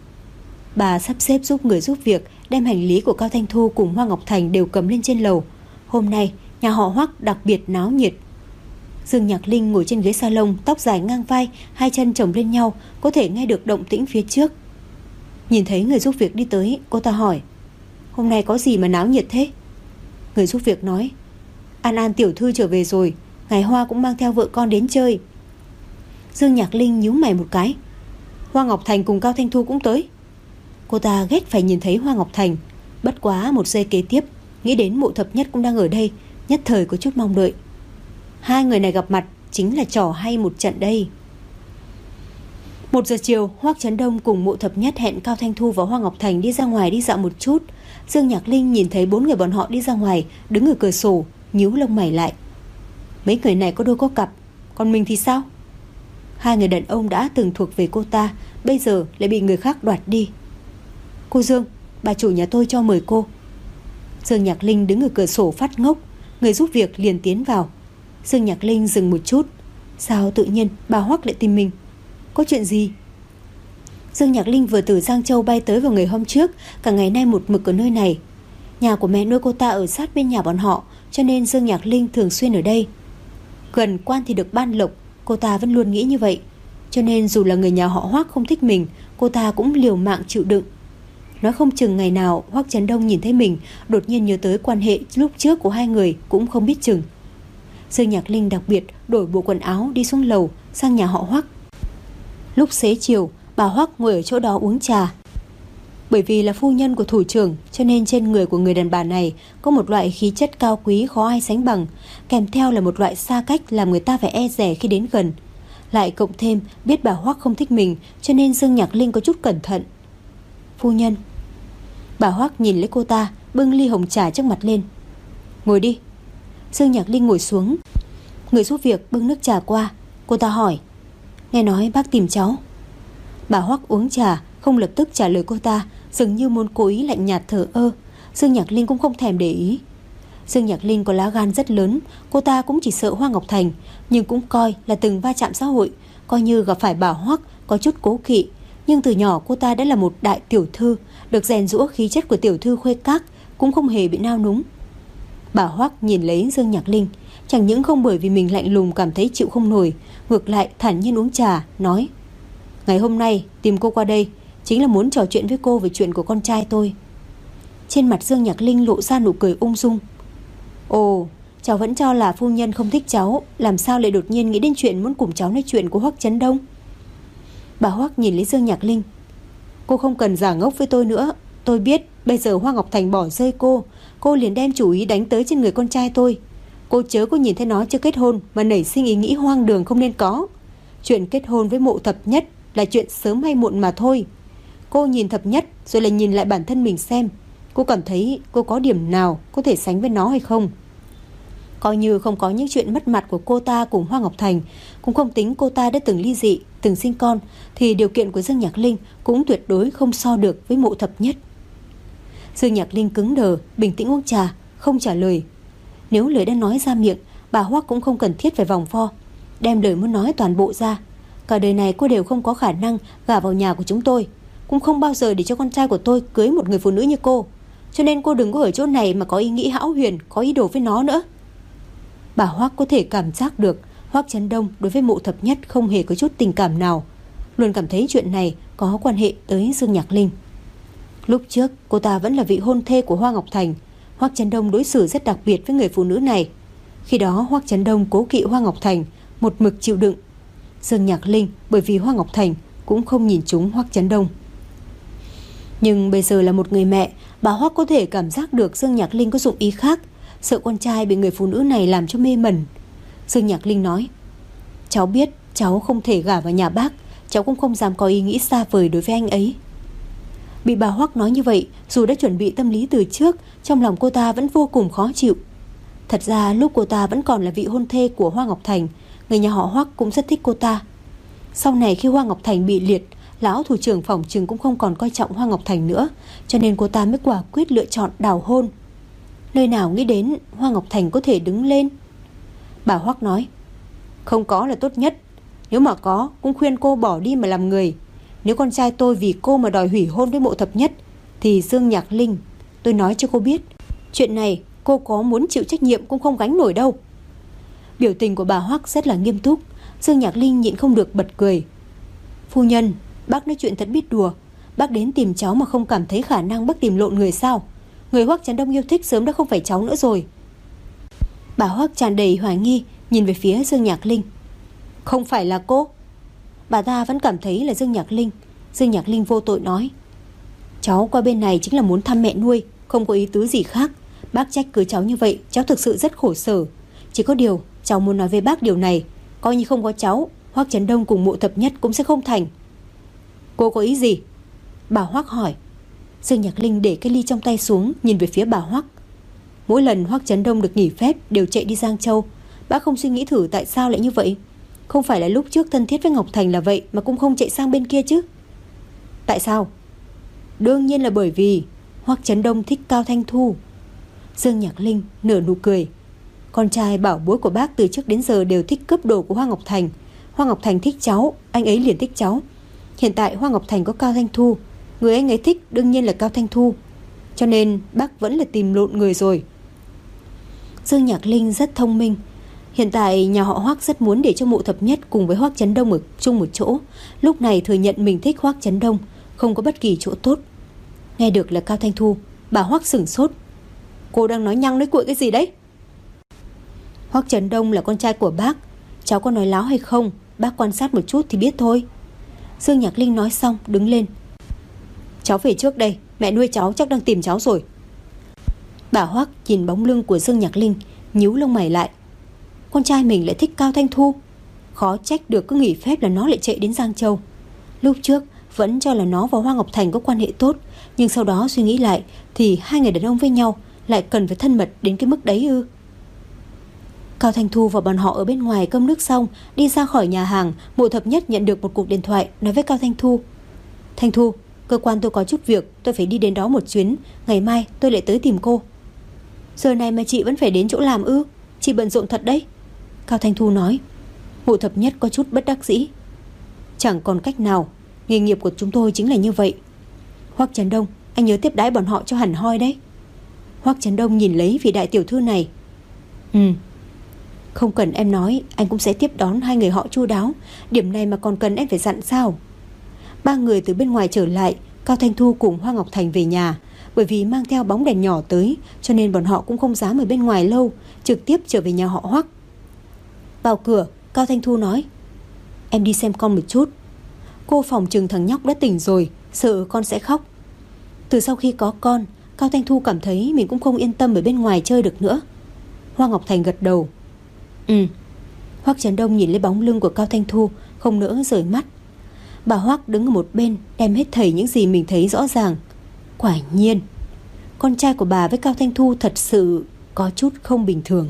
S1: Bà sắp xếp giúp người giúp việc, đem hành lý của Cao Thanh Thu cùng Hoa Ngọc Thành đều cầm lên trên lầu. Hôm nay nhà họ Hoắc đặc biệt náo nhiệt. Dương Nhạc Linh ngồi trên ghế salon, tóc dài ngang vai, hai chân chồng lên nhau, có thể nghe được động tĩnh phía trước. Nhìn thấy người giúp việc đi tới, cô ta hỏi: Hôm nay có gì mà náo nhiệt thế? Người giúp việc nói: An An tiểu thư trở về rồi, Ngài Hoa cũng mang theo vợ con đến chơi. Dương Nhạc Linh nhíu mày một cái. Hoa Ngọc Thành cùng Cao Thanh Thu cũng tới. Cô ta ghét phải nhìn thấy Hoa Ngọc Thành. Bất quá một giây kế tiếp, nghĩ đến Mộ Thập Nhất cũng đang ở đây, nhất thời có chút mong đợi. Hai người này gặp mặt chính là trò hay một trận đây. Một giờ chiều, Hoắc Chấn Đông cùng Mộ Thập Nhất hẹn Cao Thanh Thu và Hoa Ngọc Thành đi ra ngoài đi dạo một chút. Dương Nhạc Linh nhìn thấy bốn người bọn họ đi ra ngoài, đứng ở cửa sổ, nhíu lông mày lại. Mấy người này có đôi có cặp, còn mình thì sao? Hai người đàn ông đã từng thuộc về cô ta, bây giờ lại bị người khác đoạt đi. Cô Dương, bà chủ nhà tôi cho mời cô. Dương Nhạc Linh đứng ở cửa sổ phát ngốc. Người giúp việc liền tiến vào. Dương Nhạc Linh dừng một chút. Sao tự nhiên bà Hoắc lại tìm mình? Có chuyện gì? Dương Nhạc Linh vừa từ Giang Châu bay tới vào ngày hôm trước, cả ngày nay một mực ở nơi này. Nhà của mẹ nuôi cô ta ở sát bên nhà bọn họ, cho nên Dương Nhạc Linh thường xuyên ở đây. Gần quan thì được ban lộc, cô ta vẫn luôn nghĩ như vậy. Cho nên dù là người nhà họ Hoắc không thích mình, cô ta cũng liều mạng chịu đựng. Nói không chừng ngày nào Hoắc Chấn Đông nhìn thấy mình, đột nhiên nhớ tới quan hệ lúc trước của hai người cũng không biết chừng. Dương Nhạc Linh đặc biệt đổi bộ quần áo đi xuống lầu sang nhà họ Hoắc. Lúc xế chiều, bà Hoắc ngồi ở chỗ đó uống trà. Bởi vì là phu nhân của thủ trưởng, cho nên trên người của người đàn bà này có một loại khí chất cao quý khó ai sánh bằng, kèm theo là một loại xa cách làm người ta phải e dè khi đến gần. Lại cộng thêm biết bà Hoắc không thích mình, cho nên Dương Nhạc Linh có chút cẩn thận. Phu nhân. Bà Hoắc nhìn lấy cô ta, bưng ly hồng trà trước mặt lên. Ngồi đi. Dương Nhạc Linh ngồi xuống. Người giúp việc bưng nước trà qua. Cô ta hỏi: Nghe nói bác tìm cháu. Bà Hoắc uống trà, không lập tức trả lời cô ta, dường như muốn cố ý lạnh nhạt thờ ơ. Dương Nhạc Linh cũng không thèm để ý. Dương Nhạc Linh có lá gan rất lớn, cô ta cũng chỉ sợ Hoa Ngọc Thành, nhưng cũng coi là từng va chạm xã hội, coi như gặp phải bà Hoắc có chút cố kỵ. Nhưng từ nhỏ cô ta đã là một đại tiểu thư, được rèn giũa khí chất của tiểu thư khuê các, cũng không hề bị nao núng. Bà Hoắc nhìn lấy Dương Nhạc Linh, chẳng những không bởi vì mình lạnh lùng cảm thấy chịu không nổi, ngược lại thản nhiên uống trà, nói: Ngày hôm nay tìm cô qua đây, chính là muốn trò chuyện với cô về chuyện của con trai tôi. Trên mặt Dương Nhạc Linh lộ ra nụ cười ung dung. Ồ, cháu vẫn cho là phu nhân không thích cháu, làm sao lại đột nhiên nghĩ đến chuyện muốn cùng cháu nói chuyện của Hoắc Chấn Đông? Bà Hoắc nhìn lấy Dương Nhạc Linh. Cô không cần giả ngốc với tôi nữa. Tôi biết bây giờ Hoa Ngọc Thành bỏ rơi cô, cô liền đem chủ ý đánh tới trên người con trai tôi. Cô chớ có nhìn thấy nó chưa kết hôn mà nảy sinh ý nghĩ hoang đường không nên có. Chuyện kết hôn với Mộ Thập Nhất là chuyện sớm hay muộn mà thôi. Cô nhìn Thập Nhất rồi lại nhìn lại bản thân mình xem, cô cảm thấy cô có điểm nào có thể sánh với nó hay không? Coi như không có những chuyện mất mặt của cô ta cùng Hoa Ngọc Thành, cũng không tính cô ta đã từng ly dị, từng sinh con, thì điều kiện của Dương Nhạc Linh cũng tuyệt đối không so được với Mộ Thập Nhất. Dương Nhạc Linh cứng đờ, bình tĩnh uống trà, không trả lời. Nếu lời đã nói ra miệng, bà Hoắc cũng không cần thiết phải vòng vo, đem lời muốn nói toàn bộ ra. Cả đời này cô đều không có khả năng gả vào nhà của chúng tôi, cũng không bao giờ để cho con trai của tôi cưới một người phụ nữ như cô. Cho nên cô đừng có ở chỗ này mà có ý nghĩ hão huyền, có ý đồ với nó nữa. Bà Hoắc có thể cảm giác được Hoắc Chấn Đông đối với Mộ Thập Nhất không hề có chút tình cảm nào, luôn cảm thấy chuyện này có quan hệ tới Dương Nhạc Linh. Lúc trước cô ta vẫn là vị hôn thê của Hoa Ngọc Thành, Hoắc Chấn Đông đối xử rất đặc biệt với người phụ nữ này. Khi đó Hoắc Chấn Đông cố kỵ Hoa Ngọc Thành, một mực chịu đựng. Dương Nhạc Linh bởi vì Hoa Ngọc Thành cũng không nhìn trúng Hoắc Chấn Đông. Nhưng bây giờ là một người mẹ, bà Hoắc có thể cảm giác được Dương Nhạc Linh có dụng ý khác, sợ con trai bị người phụ nữ này làm cho mê mẩn. Dương Nhạc Linh nói: cháu biết cháu không thể gả vào nhà bác, cháu cũng không dám có ý nghĩ xa vời đối với anh ấy. Bị bà Hoắc nói như vậy, dù đã chuẩn bị tâm lý từ trước, trong lòng cô ta vẫn vô cùng khó chịu. Thật ra lúc cô ta vẫn còn là vị hôn thê của Hoa Ngọc Thành, người nhà họ Hoắc cũng rất thích cô ta. Sau này khi Hoa Ngọc Thành bị liệt, lão thủ trưởng phỏng chừng cũng không còn coi trọng Hoa Ngọc Thành nữa, cho nên cô ta mới quả quyết lựa chọn đào hôn. Nơi nào nghĩ đến Hoa Ngọc Thành có thể đứng lên. Bà Hoắc nói: không có là tốt nhất, nếu mà có cũng khuyên cô bỏ đi mà làm người. Nếu con trai tôi vì cô mà đòi hủy hôn với Mộ Thập Nhất, thì Dương Nhạc Linh, tôi nói cho cô biết, chuyện này cô có muốn chịu trách nhiệm cũng không gánh nổi đâu. Biểu tình của bà Hoắc rất là nghiêm túc. Dương Nhạc Linh nhịn không được bật cười. Phu nhân, bác nói chuyện thật biết đùa. Bác đến tìm cháu mà không cảm thấy khả năng bác tìm lộn người sao? Người Hoắc Chấn Đông yêu thích sớm đã không phải cháu nữa rồi. Bà Hoắc tràn đầy hoài nghi nhìn về phía Dương Nhạc Linh. Không phải là cô? Bà ta vẫn cảm thấy là Dương Nhạc Linh. Dương Nhạc Linh vô tội nói: cháu qua bên này chính là muốn thăm mẹ nuôi, không có ý tứ gì khác. Bác trách cứ cháu như vậy, cháu thực sự rất khổ sở. Chỉ có điều cháu muốn nói với bác điều này, coi như không có cháu, Hoắc Chấn Đông cùng Mộ Thập Nhất cũng sẽ không thành. Cô có ý gì? Bà Hoắc hỏi. Dương Nhạc Linh để cái ly trong tay xuống, nhìn về phía bà Hoắc. Mỗi lần Hoắc Chấn Đông được nghỉ phép đều chạy đi Giang Châu. Bác không suy nghĩ thử tại sao lại như vậy? Không phải là lúc trước thân thiết với Ngọc Thành là vậy mà cũng không chạy sang bên kia chứ? Tại sao? Đương nhiên là bởi vì Hoắc Chấn Đông thích Cao Thanh Thu. Dương Nhạc Linh nở nụ cười. Con trai bảo bối của bác từ trước đến giờ đều thích cướp đồ của Hoa Ngọc Thành. Hoa Ngọc Thành thích cháu, anh ấy liền thích cháu. Hiện tại Hoa Ngọc Thành có Cao Thanh Thu, người anh ấy thích đương nhiên là Cao Thanh Thu. Cho nên bác vẫn là tìm lộn người rồi. Dương Nhạc Linh rất thông minh. Hiện tại nhà họ Hoắc rất muốn để cho Mộ Thập Nhất cùng với Hoắc Chấn Đông ở chung một chỗ. Lúc này thừa nhận mình thích Hoắc Chấn Đông không có bất kỳ chỗ tốt. Nghe được là Cao Thanh Thu, bà Hoắc sửng sốt. Cô đang nói nhăng nói cuội cái gì đấy? Hoắc Chấn Đông là con trai của bác, cháu có nói láo hay không, bác quan sát một chút thì biết thôi. Dương Nhạc Linh nói xong đứng lên. Cháu về trước đây, mẹ nuôi cháu chắc đang tìm cháu rồi. Bà Hoắc nhìn bóng lưng của Dương Nhạc Linh, nhíu lông mày lại. Con trai mình lại thích Cao Thanh Thu, khó trách được cứ nghỉ phép là nó lại chạy đến Giang Châu. Lúc trước vẫn cho là nó và Hoa Ngọc Thành có quan hệ tốt, nhưng sau đó suy nghĩ lại thì hai người đàn ông với nhau lại cần phải thân mật đến cái mức đấy ư? Cao Thanh Thu và bọn họ ở bên ngoài cơm nước xong, đi ra khỏi nhà hàng, Mộ Thập Nhất nhận được một cuộc điện thoại nói với Cao Thanh Thu: Thanh Thu, cơ quan tôi có chút việc, tôi phải đi đến đó một chuyến, ngày mai tôi lại tới tìm cô. Giờ này mà chị vẫn phải đến chỗ làm ư? Chị bận rộn thật đấy. Cao Thanh Thu nói. Mộ Thập Nhất có chút bất đắc dĩ. Chẳng còn cách nào, nghề nghiệp của chúng tôi chính là như vậy. Hoắc Chấn Đông, anh nhớ tiếp đãi bọn họ cho hẳn hoi đấy. Hoắc Chấn Đông nhìn lấy vị đại tiểu thư này. Ừ, không cần em nói, anh cũng sẽ tiếp đón hai người họ chu đáo. Điểm này mà còn cần em phải dặn sao? Ba người từ bên ngoài trở lại, Cao Thanh Thu cùng Hoa Ngọc Thành về nhà. Bởi vì mang theo bóng đèn nhỏ tới, cho nên bọn họ cũng không dám ở bên ngoài lâu, trực tiếp trở về nhà họ Hoắc. Vào cửa, Cao Thanh Thu nói: Em đi xem con một chút. Cô phòng chừng thằng nhóc đã tỉnh rồi, sợ con sẽ khóc. Từ sau khi có con, Cao Thanh Thu cảm thấy mình cũng không yên tâm ở bên ngoài chơi được nữa. Hoa Ngọc Thành gật đầu. Ừ. Hoắc Chấn Đông nhìn lấy bóng lưng của Cao Thanh Thu, không nỡ rời mắt. Bà Hoắc đứng ở một bên, đem hết thảy những gì mình thấy rõ ràng. Quả nhiên, con trai của bà với Cao Thanh Thu thật sự có chút không bình thường.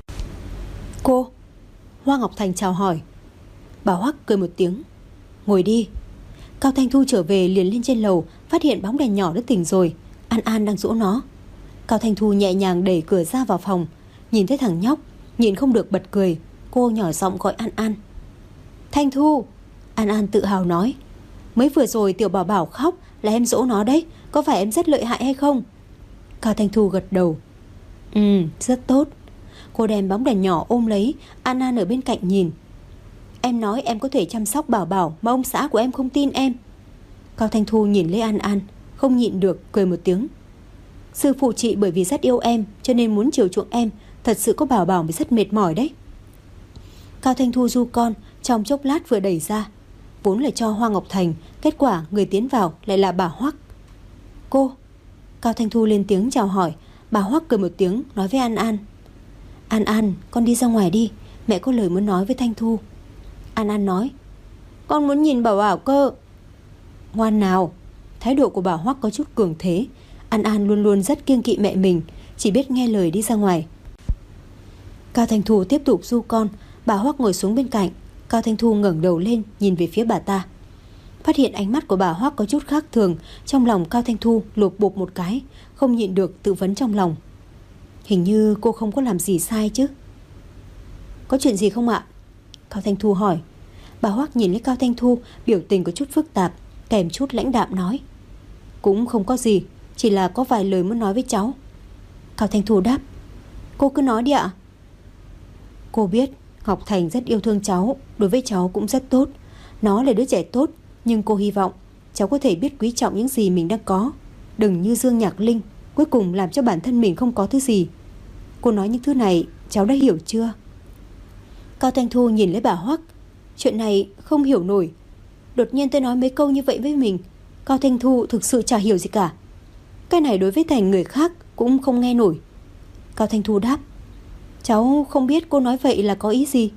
S1: Cô. Hoa Ngọc Thành chào hỏi. Bà Hoắc cười một tiếng. Ngồi đi. Cao Thanh Thu trở về liền lên trên lầu, phát hiện bóng đèn nhỏ đã tỉnh rồi. An An đang dỗ nó. Cao Thanh Thu nhẹ nhàng đẩy cửa ra vào phòng, nhìn thấy thằng nhóc, nhìn không được bật cười. Cô nhỏ giọng gọi An An. Thanh Thu. An An tự hào nói. Mới vừa rồi tiểu bảo bảo khóc là em dỗ nó đấy, có phải em rất lợi hại hay không? Cao Thanh Thu gật đầu. Ừ, rất tốt. Cô đem bóng đèn nhỏ ôm lấy. An An ở bên cạnh nhìn. Em nói em có thể chăm sóc bảo bảo mà ông xã của em không tin em. Cao Thanh Thu nhìn lấy An An, không nhịn được cười một tiếng. Sư phụ chị bởi vì rất yêu em cho nên muốn chiều chuộng em, thật sự có bảo bảo mới rất mệt mỏi đấy. Cao Thanh Thu du con, trong chốc lát vừa đẩy ra. Vốn là cho Hoa Ngọc Thành, kết quả người tiến vào lại là bà Hoắc. Cô. Cao Thanh Thu lên tiếng chào hỏi. Bà Hoắc cười một tiếng nói với An An. An An, con đi ra ngoài đi, mẹ có lời muốn nói với Thanh Thu. An An nói. Con muốn nhìn bảo bảo cơ. Ngoan nào. Thái độ của bà Hoắc có chút cường thế. An An luôn luôn rất kiêng kỵ mẹ mình, chỉ biết nghe lời đi ra ngoài. Cao Thanh Thu tiếp tục du con. Bà Hoắc ngồi xuống bên cạnh. Cao Thanh Thu ngẩng đầu lên nhìn về phía bà ta. Phát hiện ánh mắt của bà Hoắc có chút khác thường. Trong lòng Cao Thanh Thu lột bột một cái, không nhịn được tự vấn trong lòng. Hình như cô không có làm gì sai chứ. Có chuyện gì không ạ? Cao Thanh Thu hỏi. Bà Hoắc nhìn lấy Cao Thanh Thu, biểu tình có chút phức tạp, kèm chút lãnh đạm nói. Cũng không có gì, chỉ là có vài lời muốn nói với cháu. Cao Thanh Thu đáp. Cô cứ nói đi ạ. Cô biết Ngọc Thành rất yêu thương cháu, đối với cháu cũng rất tốt. Nó là đứa trẻ tốt, nhưng cô hy vọng cháu có thể biết quý trọng những gì mình đang có. Đừng như Dương Nhạc Linh, cuối cùng làm cho bản thân mình không có thứ gì. Cô nói những thứ này cháu đã hiểu chưa? Cao Thanh Thu nhìn lấy bà Hoắc. Chuyện này không hiểu nổi. Đột nhiên tôi nói mấy câu như vậy với mình, Cao Thanh Thu thực sự chả hiểu gì cả. Cái này đối với Thành người khác cũng không nghe nổi. Cao Thanh Thu đáp. Cháu không biết cô nói vậy là có ý gì.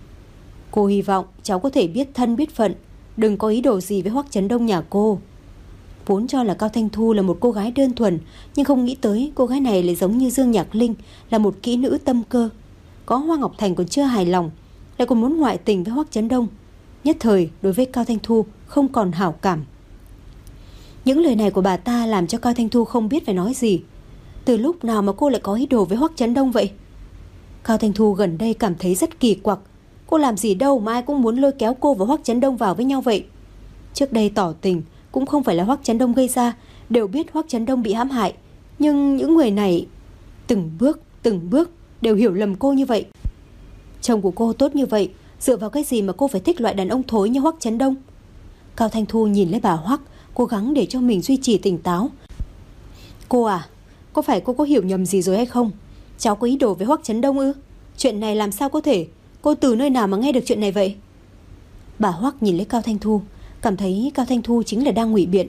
S1: Cô hy vọng cháu có thể biết thân biết phận, đừng có ý đồ gì với Hoắc Chấn Đông nhà cô. Vốn cho là Cao Thanh Thu là một cô gái đơn thuần, nhưng không nghĩ tới cô gái này lại giống như Dương Nhạc Linh, là một kỹ nữ tâm cơ. Có Hoa Ngọc Thành còn chưa hài lòng, lại còn muốn ngoại tình với Hoắc Chấn Đông. Nhất thời đối với Cao Thanh Thu không còn hảo cảm. Những lời này của bà ta làm cho Cao Thanh Thu không biết phải nói gì. Từ lúc nào mà cô lại có ý đồ với Hoắc Chấn Đông vậy? Cao Thanh Thu gần đây cảm thấy rất kỳ quặc. Cô làm gì đâu mà ai cũng muốn lôi kéo cô và Hoắc Chấn Đông vào với nhau vậy? Trước đây tỏ tình cũng không phải là Hoắc Chấn Đông gây ra, đều biết Hoắc Chấn Đông bị hãm hại, nhưng những người này từng bước từng bước đều hiểu lầm cô như vậy. Chồng của cô tốt như vậy, dựa vào cái gì mà cô phải thích loại đàn ông thối như Hoắc Chấn Đông? Cao Thanh Thu nhìn lấy bà Hoắc, cố gắng để cho mình duy trì tỉnh táo. Cô à, có phải cô có hiểu nhầm gì rồi hay không? Cháu có ý đồ với Hoắc Chấn Đông ư? Chuyện này làm sao có thể? Cô từ nơi nào mà nghe được chuyện này vậy? Bà Hoắc nhìn lấy Cao Thanh Thu, cảm thấy Cao Thanh Thu chính là đang ngụy biện.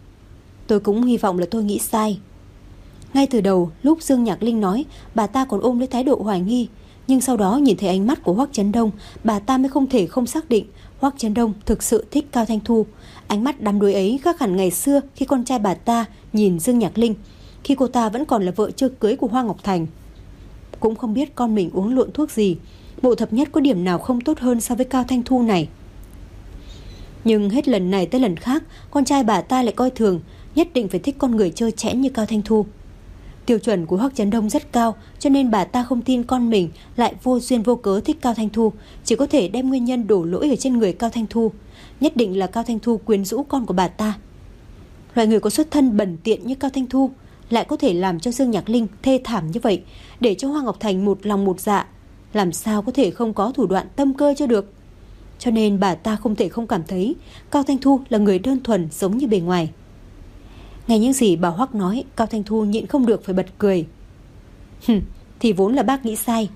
S1: Tôi cũng hy vọng là tôi nghĩ sai. Ngay từ đầu lúc Dương Nhạc Linh nói, bà ta còn ôm lấy thái độ hoài nghi, nhưng sau đó nhìn thấy ánh mắt của Hoắc Chấn Đông, bà ta mới không thể không xác định Hoắc Chấn Đông thực sự thích Cao Thanh Thu. Ánh mắt đắm đuối ấy khác hẳn ngày xưa khi con trai bà ta nhìn Dương Nhạc Linh, khi cô ta vẫn còn là vợ chưa cưới của Hoa Ngọc Thành. Cũng không biết con mình uống lộn thuốc gì, Bộ Thập Nhất có điểm nào không tốt hơn so với Cao Thanh Thu này. Nhưng hết lần này tới lần khác, con trai bà ta lại coi thường, nhất định phải thích con người trơ trẽn như Cao Thanh Thu. Tiêu chuẩn của Hoắc Chấn Đông rất cao, cho nên bà ta không tin con mình lại vô duyên vô cớ thích Cao Thanh Thu, chỉ có thể đem nguyên nhân đổ lỗi ở trên người Cao Thanh Thu. Nhất định là Cao Thanh Thu quyến rũ con của bà ta. Loại người có xuất thân bẩn tiện như Cao Thanh Thu lại có thể làm cho Dương Nhạc Linh thê thảm như vậy, để cho Hoa Ngọc Thành một lòng một dạ, làm sao có thể không có thủ đoạn tâm cơ cho được. cho nên bà ta không thể không cảm thấy Cao Thanh Thu là người đơn thuần giống như bề ngoài. Nghe những gì bà Hoắc nói, Cao Thanh Thu nhịn không được phải bật cười. Hừm, thì vốn là bác nghĩ sai.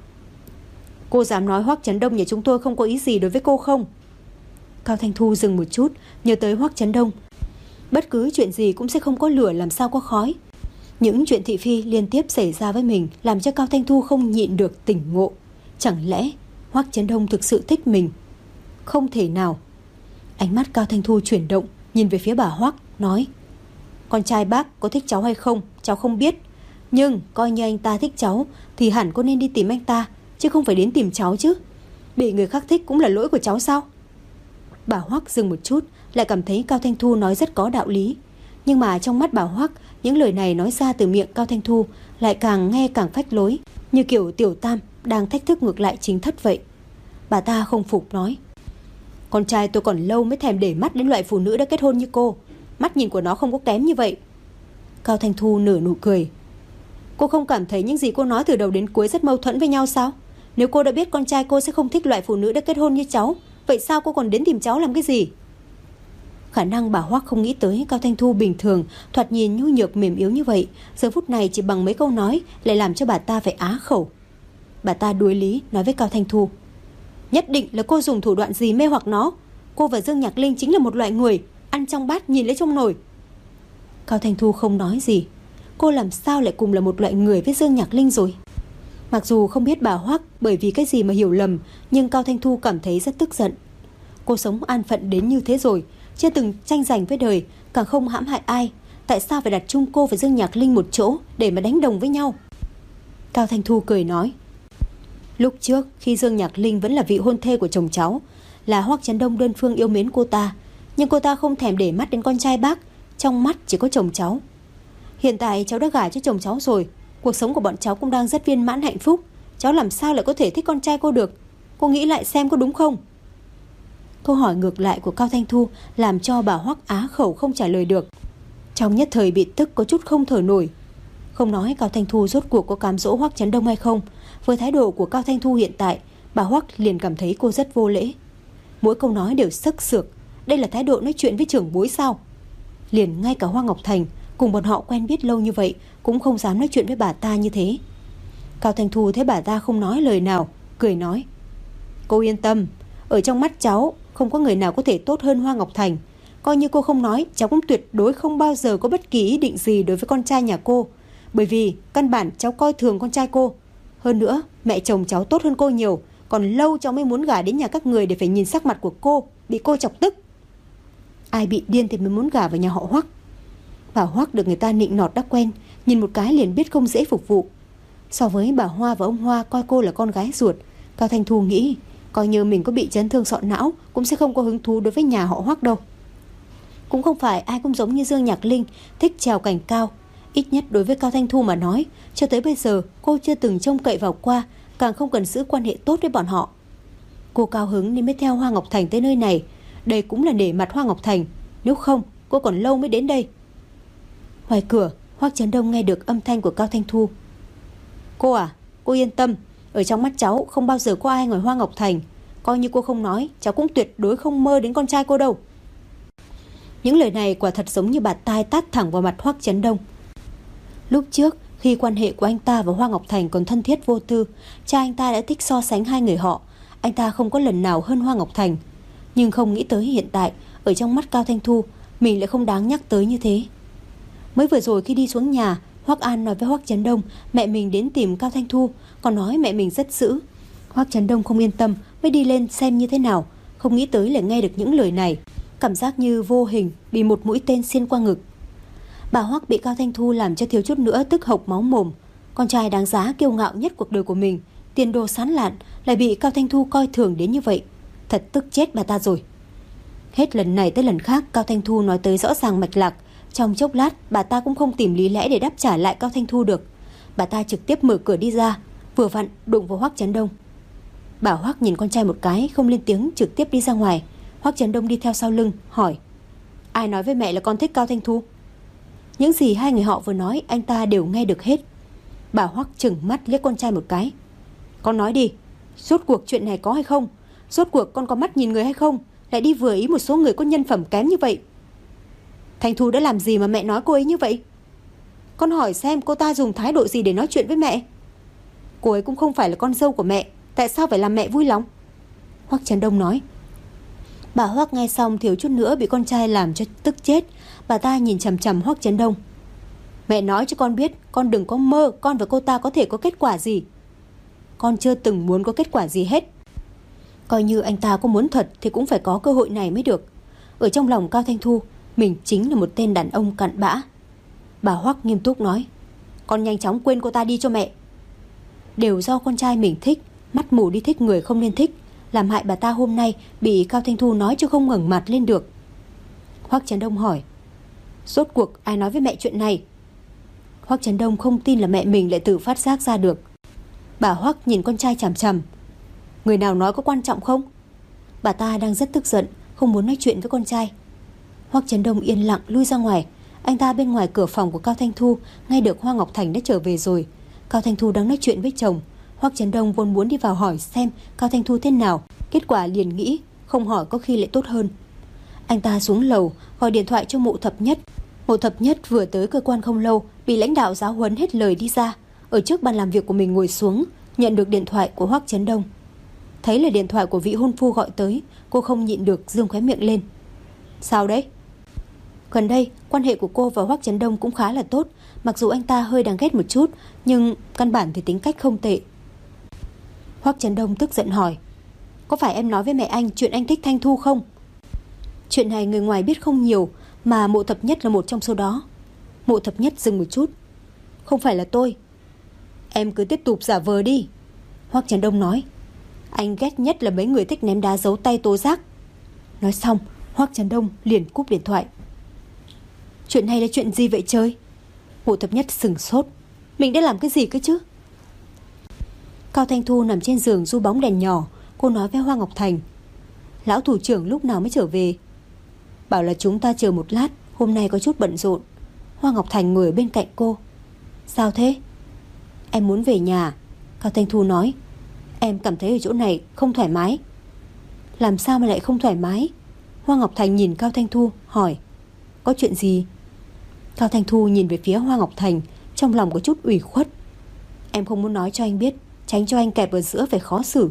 S1: Cô dám nói Hoắc Chấn Đông nhà chúng tôi không có ý gì đối với cô không? Cao Thanh Thu dừng một chút, nhớ tới Hoắc Chấn Đông. Bất cứ chuyện gì cũng sẽ không có lửa làm sao có khói. Những chuyện thị phi liên tiếp xảy ra với mình làm cho Cao Thanh Thu không nhịn được tỉnh ngộ. Chẳng lẽ Hoắc Chấn Đông thực sự thích mình? Không thể nào. Ánh mắt Cao Thanh Thu chuyển động, nhìn về phía bà Hoắc, nói: Con trai bác có thích cháu hay không, cháu không biết. Nhưng coi như anh ta thích cháu thì hẳn cô nên đi tìm anh ta, chứ không phải đến tìm cháu chứ. Bị người khác thích cũng là lỗi của cháu sao? Bà Hoắc dừng một chút, lại cảm thấy Cao Thanh Thu nói rất có đạo lý. Nhưng mà trong mắt bà Hoắc, những lời này nói ra từ miệng Cao Thanh Thu lại càng nghe càng phách lối, như kiểu tiểu tam đang thách thức ngược lại chính thất vậy. Bà ta không phục nói: Con trai tôi còn lâu mới thèm để mắt đến loại phụ nữ đã kết hôn như cô. Mắt nhìn của nó không có kém như vậy. Cao Thanh Thu nở nụ cười. Cô không cảm thấy những gì cô nói từ đầu đến cuối rất mâu thuẫn với nhau sao? Nếu cô đã biết con trai cô sẽ không thích loại phụ nữ đã kết hôn như cháu, vậy sao cô còn đến tìm cháu làm cái gì? Khả năng bà Hoắc không nghĩ tới Cao Thanh Thu bình thường thoạt nhìn nhu nhược mềm yếu như vậy, giờ phút này chỉ bằng mấy câu nói lại làm cho bà ta phải á khẩu. Bà ta đuối lý nói với Cao Thanh Thu: Nhất định là cô dùng thủ đoạn gì mê hoặc nó. Cô và Dương Nhạc Linh chính là một loại người ăn trong bát nhìn lấy trong nồi. Cao Thanh Thu không nói gì. Cô làm sao lại cùng là một loại người với Dương Nhạc Linh rồi? Mặc dù không biết bà Hoắc bởi vì cái gì mà hiểu lầm, nhưng Cao Thanh Thu cảm thấy rất tức giận. Cô sống an phận đến như thế rồi, chưa từng tranh giành với đời, càng không hãm hại ai. Tại sao phải đặt chung cô và Dương Nhạc Linh một chỗ để mà đánh đồng với nhau? Cao Thanh Thu cười nói: Lúc trước khi Dương Nhạc Linh vẫn là vị hôn thê của chồng cháu, là Hoắc Chấn Đông đơn phương yêu mến cô ta, nhưng cô ta không thèm để mắt đến con trai bác, trong mắt chỉ có chồng cháu. Hiện tại cháu đã gả cho chồng cháu rồi, cuộc sống của bọn cháu cũng đang rất viên mãn hạnh phúc, cháu làm sao lại có thể thích con trai cô được? Cô nghĩ lại xem có đúng không? Câu hỏi ngược lại của Cao Thanh Thu làm cho bà Hoắc á khẩu không trả lời được. Trong nhất thời bị tức có chút không thở nổi. Không nói Cao Thanh Thu rốt cuộc có cám dỗ Hoắc Chấn Đông hay không, với thái độ của Cao Thanh Thu hiện tại, bà Hoắc liền cảm thấy cô rất vô lễ. Mỗi câu nói đều sắc sược. Đây là thái độ nói chuyện với trưởng bối sao? Liền ngay cả Hoa Ngọc Thành cùng bọn họ quen biết lâu như vậy cũng không dám nói chuyện với bà ta như thế. Cao Thanh Thu thấy bà ta không nói lời nào, cười nói: Cô yên tâm, ở trong mắt cháu không có người nào có thể tốt hơn Hoa Ngọc Thành. Coi như cô không nói, cháu cũng tuyệt đối không bao giờ có bất kỳ ý định gì đối với con trai nhà cô. Bởi vì căn bản cháu coi thường con trai cô. Hơn nữa mẹ chồng cháu tốt hơn cô nhiều, còn lâu cháu mới muốn gả đến nhà các người để phải nhìn sắc mặt của cô bị cô chọc tức. Ai bị điên thì mới muốn gả vào nhà họ Hoắc. Bà Hoắc được người ta nịnh nọt đã quen, nhìn một cái liền biết không dễ phục vụ. So với bà Hoa và ông Hoa coi cô là con gái ruột, Cao Thanh Thu nghĩ coi như mình có bị chấn thương sọ não cũng sẽ không có hứng thú đối với nhà họ Hoắc đâu. Cũng không phải ai cũng giống như Dương Nhạc Linh thích trèo cành cao. Ít nhất đối với Cao Thanh Thu mà nói, cho tới bây giờ cô chưa từng trông cậy vào qua, càng không cần giữ quan hệ tốt với bọn họ. Cô cao hứng nên mới theo Hoa Ngọc Thành tới nơi này. Đây cũng là nể mặt Hoa Ngọc Thành, nếu không cô còn lâu mới đến đây. Ngoài cửa, Hoắc Chấn Đông nghe được âm thanh của Cao Thanh Thu. Cô à, cô yên tâm, ở trong mắt cháu không bao giờ có ai ngoài Hoa Ngọc Thành. Coi như cô không nói, cháu cũng tuyệt đối không mơ đến con trai cô đâu. Những lời này quả thật giống như bạt tai tát thẳng vào mặt Hoắc Chấn Đông. Lúc trước khi quan hệ của anh ta và Hoa Ngọc Thành còn thân thiết vô tư, cha anh ta đã thích so sánh hai người họ. Anh ta không có lần nào hơn Hoa Ngọc Thành. Nhưng không nghĩ tới hiện tại, ở trong mắt Cao Thanh Thu, mình lại không đáng nhắc tới như thế. Mới vừa rồi khi đi xuống nhà, Hoắc An nói với Hoắc Chấn Đông mẹ mình đến tìm Cao Thanh Thu, còn nói mẹ mình rất dữ. Hoắc Chấn Đông không yên tâm mới đi lên xem như thế nào, không nghĩ tới lại nghe được những lời này, cảm giác như vô hình bị một mũi tên xuyên qua ngực. Bà Hoắc bị Cao Thanh Thu làm cho thiếu chút nữa tức hộc máu mồm. Con trai đáng giá kiêu ngạo nhất cuộc đời của mình, tiền đồ sán lạn, lại bị Cao Thanh Thu coi thường đến như vậy, thật tức chết bà ta rồi. Hết lần này tới lần khác Cao Thanh Thu nói tới rõ ràng mạch lạc. Trong chốc lát bà ta cũng không tìm lý lẽ để đáp trả lại Cao Thanh Thu được. Bà ta trực tiếp mở cửa đi ra, vừa vặn đụng vào Hoắc Chấn Đông. Bà Hoắc nhìn con trai một cái, không lên tiếng, trực tiếp đi ra ngoài. Hoắc Chấn Đông đi theo sau lưng, hỏi: Ai nói với mẹ là con thích Cao Thanh Thu? Những gì hai người họ vừa nói anh ta đều nghe được hết. Bà Hoắc trừng mắt liếc con trai một cái. Con nói đi, rốt cuộc chuyện này có hay không? Rốt cuộc con có mắt nhìn người hay không, lại đi vừa ý một số người có nhân phẩm kém như vậy? Thanh Thu đã làm gì mà mẹ nói cô ấy như vậy? Con hỏi xem cô ta dùng thái độ gì để nói chuyện với mẹ? Cô ấy cũng không phải là con dâu của mẹ, tại sao phải làm mẹ vui lòng? Hoắc Trấn Đông nói. Bà Hoắc nghe xong thiếu chút nữa bị con trai làm cho tức chết. Bà ta nhìn chằm chằm Hoắc Trấn Đông. Mẹ nói cho con biết, con đừng có mơ con và cô ta có thể có kết quả gì. Con chưa từng muốn có kết quả gì hết. Coi như anh ta có muốn thật thì cũng phải có cơ hội này mới được. Ở trong lòng Cao Thanh Thu, mình chính là một tên đàn ông cặn bã. Bà Hoắc nghiêm túc nói. Con nhanh chóng quên cô ta đi cho mẹ. Đều do con trai mình thích, mắt mù đi thích người không nên thích, làm hại bà ta hôm nay bị Cao Thanh Thu nói chứ không ngẩng mặt lên được. Hoắc Trấn Đông hỏi. Rốt cuộc ai nói với mẹ chuyện này? Hoắc Trấn Đông không tin là mẹ mình lại tự phát giác ra được. Bà Hoắc nhìn con trai chằm chằm. Người nào nói có quan trọng không? Bà ta đang rất tức giận, không muốn nói chuyện với con trai. Hoắc Trấn Đông yên lặng lui ra ngoài. Anh ta bên ngoài cửa phòng của Cao Thanh Thu nghe được Hoa Ngọc Thành đã trở về rồi. Cao Thanh Thu đang nói chuyện với chồng. Hoắc Trấn Đông vốn muốn đi vào hỏi xem Cao Thanh Thu thế nào, kết quả liền nghĩ không hỏi có khi lại tốt hơn. Anh ta xuống lầu gọi điện thoại cho Mộ Thập Nhất. Mộ Thập Nhất vừa tới cơ quan không lâu, bị lãnh đạo giáo huấn hết lời đi ra, ở trước bàn làm việc của mình ngồi xuống, nhận được điện thoại của Hoắc Trấn Đông. Thấy là điện thoại của vị hôn phu gọi tới, cô không nhịn được giương khóe miệng lên. Sao đấy? Gần đây quan hệ của cô và Hoắc Trấn Đông cũng khá là tốt, mặc dù anh ta hơi đáng ghét một chút, nhưng căn bản thì tính cách không tệ. Hoắc Trấn Đông tức giận hỏi. Có phải em nói với mẹ anh chuyện anh thích Thanh Thu không? Chuyện này người ngoài biết không nhiều, mà Mộ Thập Nhất là một trong số đó. Mộ Thập Nhất dừng một chút. Không phải là tôi. Em cứ tiếp tục giả vờ đi. Hoắc Trấn Đông nói. Anh ghét nhất là mấy người thích ném đá giấu tay tố giác. Nói xong, Hoắc Trấn Đông liền cúp điện thoại. Chuyện này là chuyện gì vậy trời? Mộ Thập Nhất sừng sốt. Mình đã làm cái gì cơ chứ? Cao Thanh Thu nằm trên giường du bóng đèn nhỏ. Cô nói với Hoa Ngọc Thành. Lão thủ trưởng lúc nào mới trở về? Bảo là chúng ta chờ một lát, hôm nay có chút bận rộn. Hoa Ngọc Thành ngồi bên cạnh cô. Sao thế? Em muốn về nhà. Cao Thanh Thu nói. Em cảm thấy ở chỗ này không thoải mái. Làm sao mà lại không thoải mái? Hoa Ngọc Thành nhìn Cao Thanh Thu hỏi. Có chuyện gì? Cao Thanh Thu nhìn về phía Hoa Ngọc Thành, trong lòng có chút ủy khuất. Em không muốn nói cho anh biết, tránh cho anh kẹp ở giữa phải khó xử.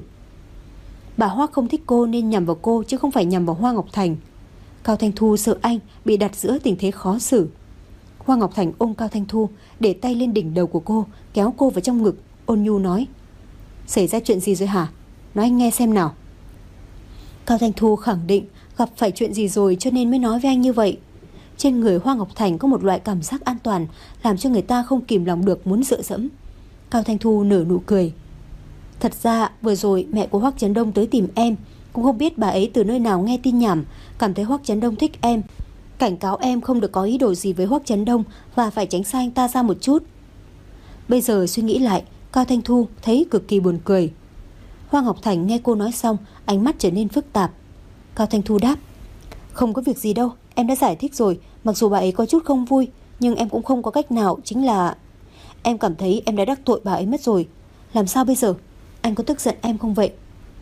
S1: Bà Hoắc không thích cô nên nhằm vào cô chứ không phải nhằm vào Hoa Ngọc Thành. Cao Thanh Thu sợ anh bị đặt giữa tình thế khó xử. Hoa Ngọc Thành ôm Cao Thanh Thu, để tay lên đỉnh đầu của cô, kéo cô vào trong ngực, ôn nhu nói. Xảy ra chuyện gì rồi hả? Nói anh nghe xem nào. Cao Thanh Thu khẳng định gặp phải chuyện gì rồi cho nên mới nói với anh như vậy. Trên người Hoa Ngọc Thành có một loại cảm giác an toàn, làm cho người ta không kìm lòng được muốn dựa dẫm. Cao Thanh Thu nở nụ cười. Thật ra vừa rồi mẹ của Hoắc Trấn Đông tới tìm em, cũng không biết bà ấy từ nơi nào nghe tin nhảm, cảm thấy Hoắc Trấn Đông thích em, cảnh cáo em không được có ý đồ gì với Hoắc Trấn Đông và phải tránh xa anh ta ra một chút. Bây giờ suy nghĩ lại, Cao Thanh Thu thấy cực kỳ buồn cười. Hoa Ngọc Thành nghe cô nói xong, ánh mắt trở nên phức tạp. Cao Thanh Thu đáp. Không có việc gì đâu, em đã giải thích rồi. Mặc dù bà ấy có chút không vui, nhưng em cũng không có cách nào. Chính là em cảm thấy em đã đắc tội bà ấy mất rồi. Làm sao bây giờ? Anh có tức giận em không vậy?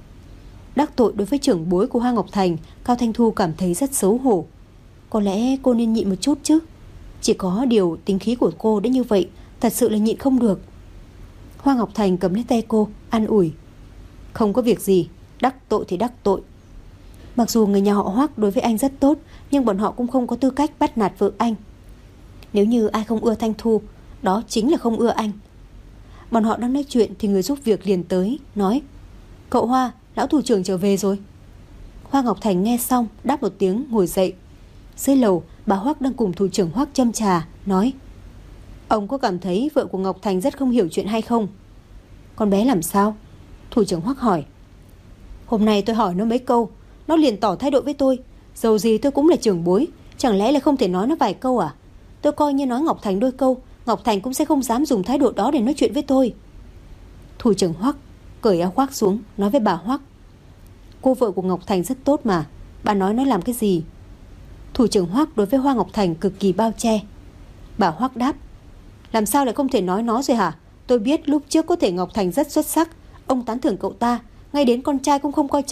S1: Đắc tội đối với trưởng bối của Hoa Ngọc Thành, Cao Thanh Thu cảm thấy rất xấu hổ. Có lẽ cô nên nhịn một chút chứ. Chỉ có điều tính khí của cô đã như vậy, thật sự là nhịn không được. Hoa Ngọc Thành cầm lấy tay cô, an ủi. Không có việc gì, đắc tội thì đắc tội. Mặc dù người nhà họ Hoắc đối với anh rất tốt, nhưng bọn họ cũng không có tư cách bắt nạt vợ anh. Nếu như ai không ưa Thanh Thu, đó chính là không ưa anh. Bọn họ đang nói chuyện thì người giúp việc liền tới, nói. Cậu Hoa, lão thủ trưởng trở về rồi. Hoa Ngọc Thành nghe xong, đáp một tiếng ngồi dậy. Dưới lầu, bà Hoắc đang cùng thủ trưởng Hoắc châm trà, nói. Ông có cảm thấy vợ của Ngọc Thành rất không hiểu chuyện hay không? Con bé làm sao? Thủ trưởng Hoắc hỏi. Hôm nay tôi hỏi nó mấy câu, nó liền tỏ thái độ với tôi. Dầu gì tôi cũng là trưởng bối, chẳng lẽ là không thể nói nó vài câu à? Tôi coi như nói Ngọc Thành đôi câu, Ngọc Thành cũng sẽ không dám dùng thái độ đó để nói chuyện với tôi. Thủ trưởng Hoắc cởi áo khoác xuống, nói với bà Hoắc. Cô vợ của Ngọc Thành rất tốt mà, bà nói nó làm cái gì? Thủ trưởng Hoắc đối với Hoa Ngọc Thành cực kỳ bao che. Bà Hoắc đáp. Làm sao lại không thể nói nó rồi hả? Tôi biết lúc trước có thể Ngọc Thành rất xuất sắc, ông tán thưởng cậu ta, ngay đến con trai cũng không coi trọng,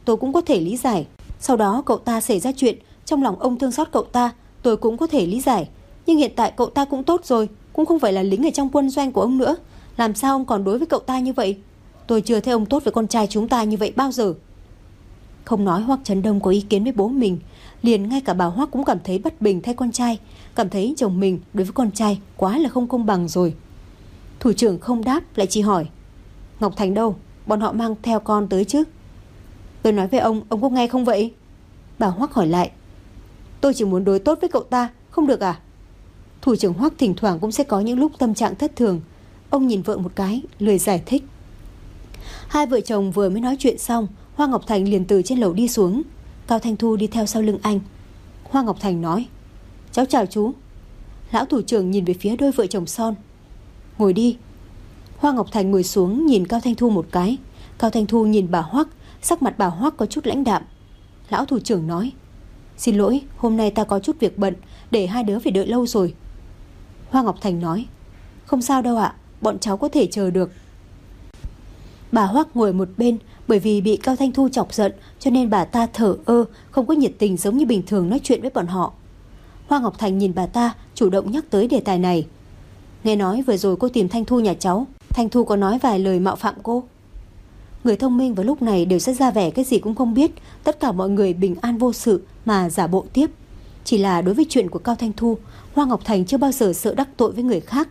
S1: tôi cũng có thể lý giải. Sau đó cậu ta xảy ra chuyện, trong lòng ông thương xót cậu ta, tôi cũng có thể lý giải. Nhưng hiện tại cậu ta cũng tốt rồi, cũng không phải là lính ở trong quân doanh của ông nữa. Làm sao ông còn đối với cậu ta như vậy? Tôi chưa thấy ông tốt với con trai chúng ta như vậy bao giờ. Không nói Hoắc Chấn Đông có ý kiến với bố mình, liền ngay cả bà Hoắc cũng cảm thấy bất bình thay con trai, cảm thấy chồng mình đối với con trai quá là không công bằng rồi. Thủ trưởng không đáp, lại chỉ hỏi: Ngọc Thành đâu? Bọn họ mang theo con tới chứ? Tôi nói với ông, ông có nghe không vậy? Bà Hoắc hỏi lại. Tôi chỉ muốn đối tốt với cậu ta, không được à? Thủ trưởng Hoắc thỉnh thoảng cũng sẽ có những lúc tâm trạng thất thường. Ông nhìn vợ một cái, lười giải thích. Hai vợ chồng vừa mới nói chuyện xong, Hoa Ngọc Thành liền từ trên lầu đi xuống. Cao Thanh Thu đi theo sau lưng anh. Hoa Ngọc Thành nói: Cháu chào chú. Lão thủ trưởng nhìn về phía đôi vợ chồng son. Ngồi đi. Hoa Ngọc Thành ngồi xuống nhìn Cao Thanh Thu một cái. Cao Thanh Thu nhìn bà Hoắc, sắc mặt bà Hoắc có chút lãnh đạm. Lão thủ trưởng nói: Xin lỗi, hôm nay ta có chút việc bận, để hai đứa phải đợi lâu rồi. Hoa Ngọc Thành nói: Không sao đâu ạ, bọn cháu có thể chờ được. Bà Hoắc ngồi một bên, bởi vì bị Cao Thanh Thu chọc giận, cho nên bà ta thở ơ, không có nhiệt tình giống như bình thường nói chuyện với bọn họ. Hoa Ngọc Thành nhìn bà ta, chủ động nhắc tới đề tài này. Nghe nói vừa rồi cô tìm Thanh Thu nhà cháu, Thanh Thu có nói vài lời mạo phạm cô. Người thông minh vào lúc này đều sẽ ra vẻ cái gì cũng không biết, tất cả mọi người bình an vô sự mà giả bộ tiếp. Chỉ là đối với chuyện của Cao Thanh Thu, Hoa Ngọc Thành chưa bao giờ sợ đắc tội với người khác.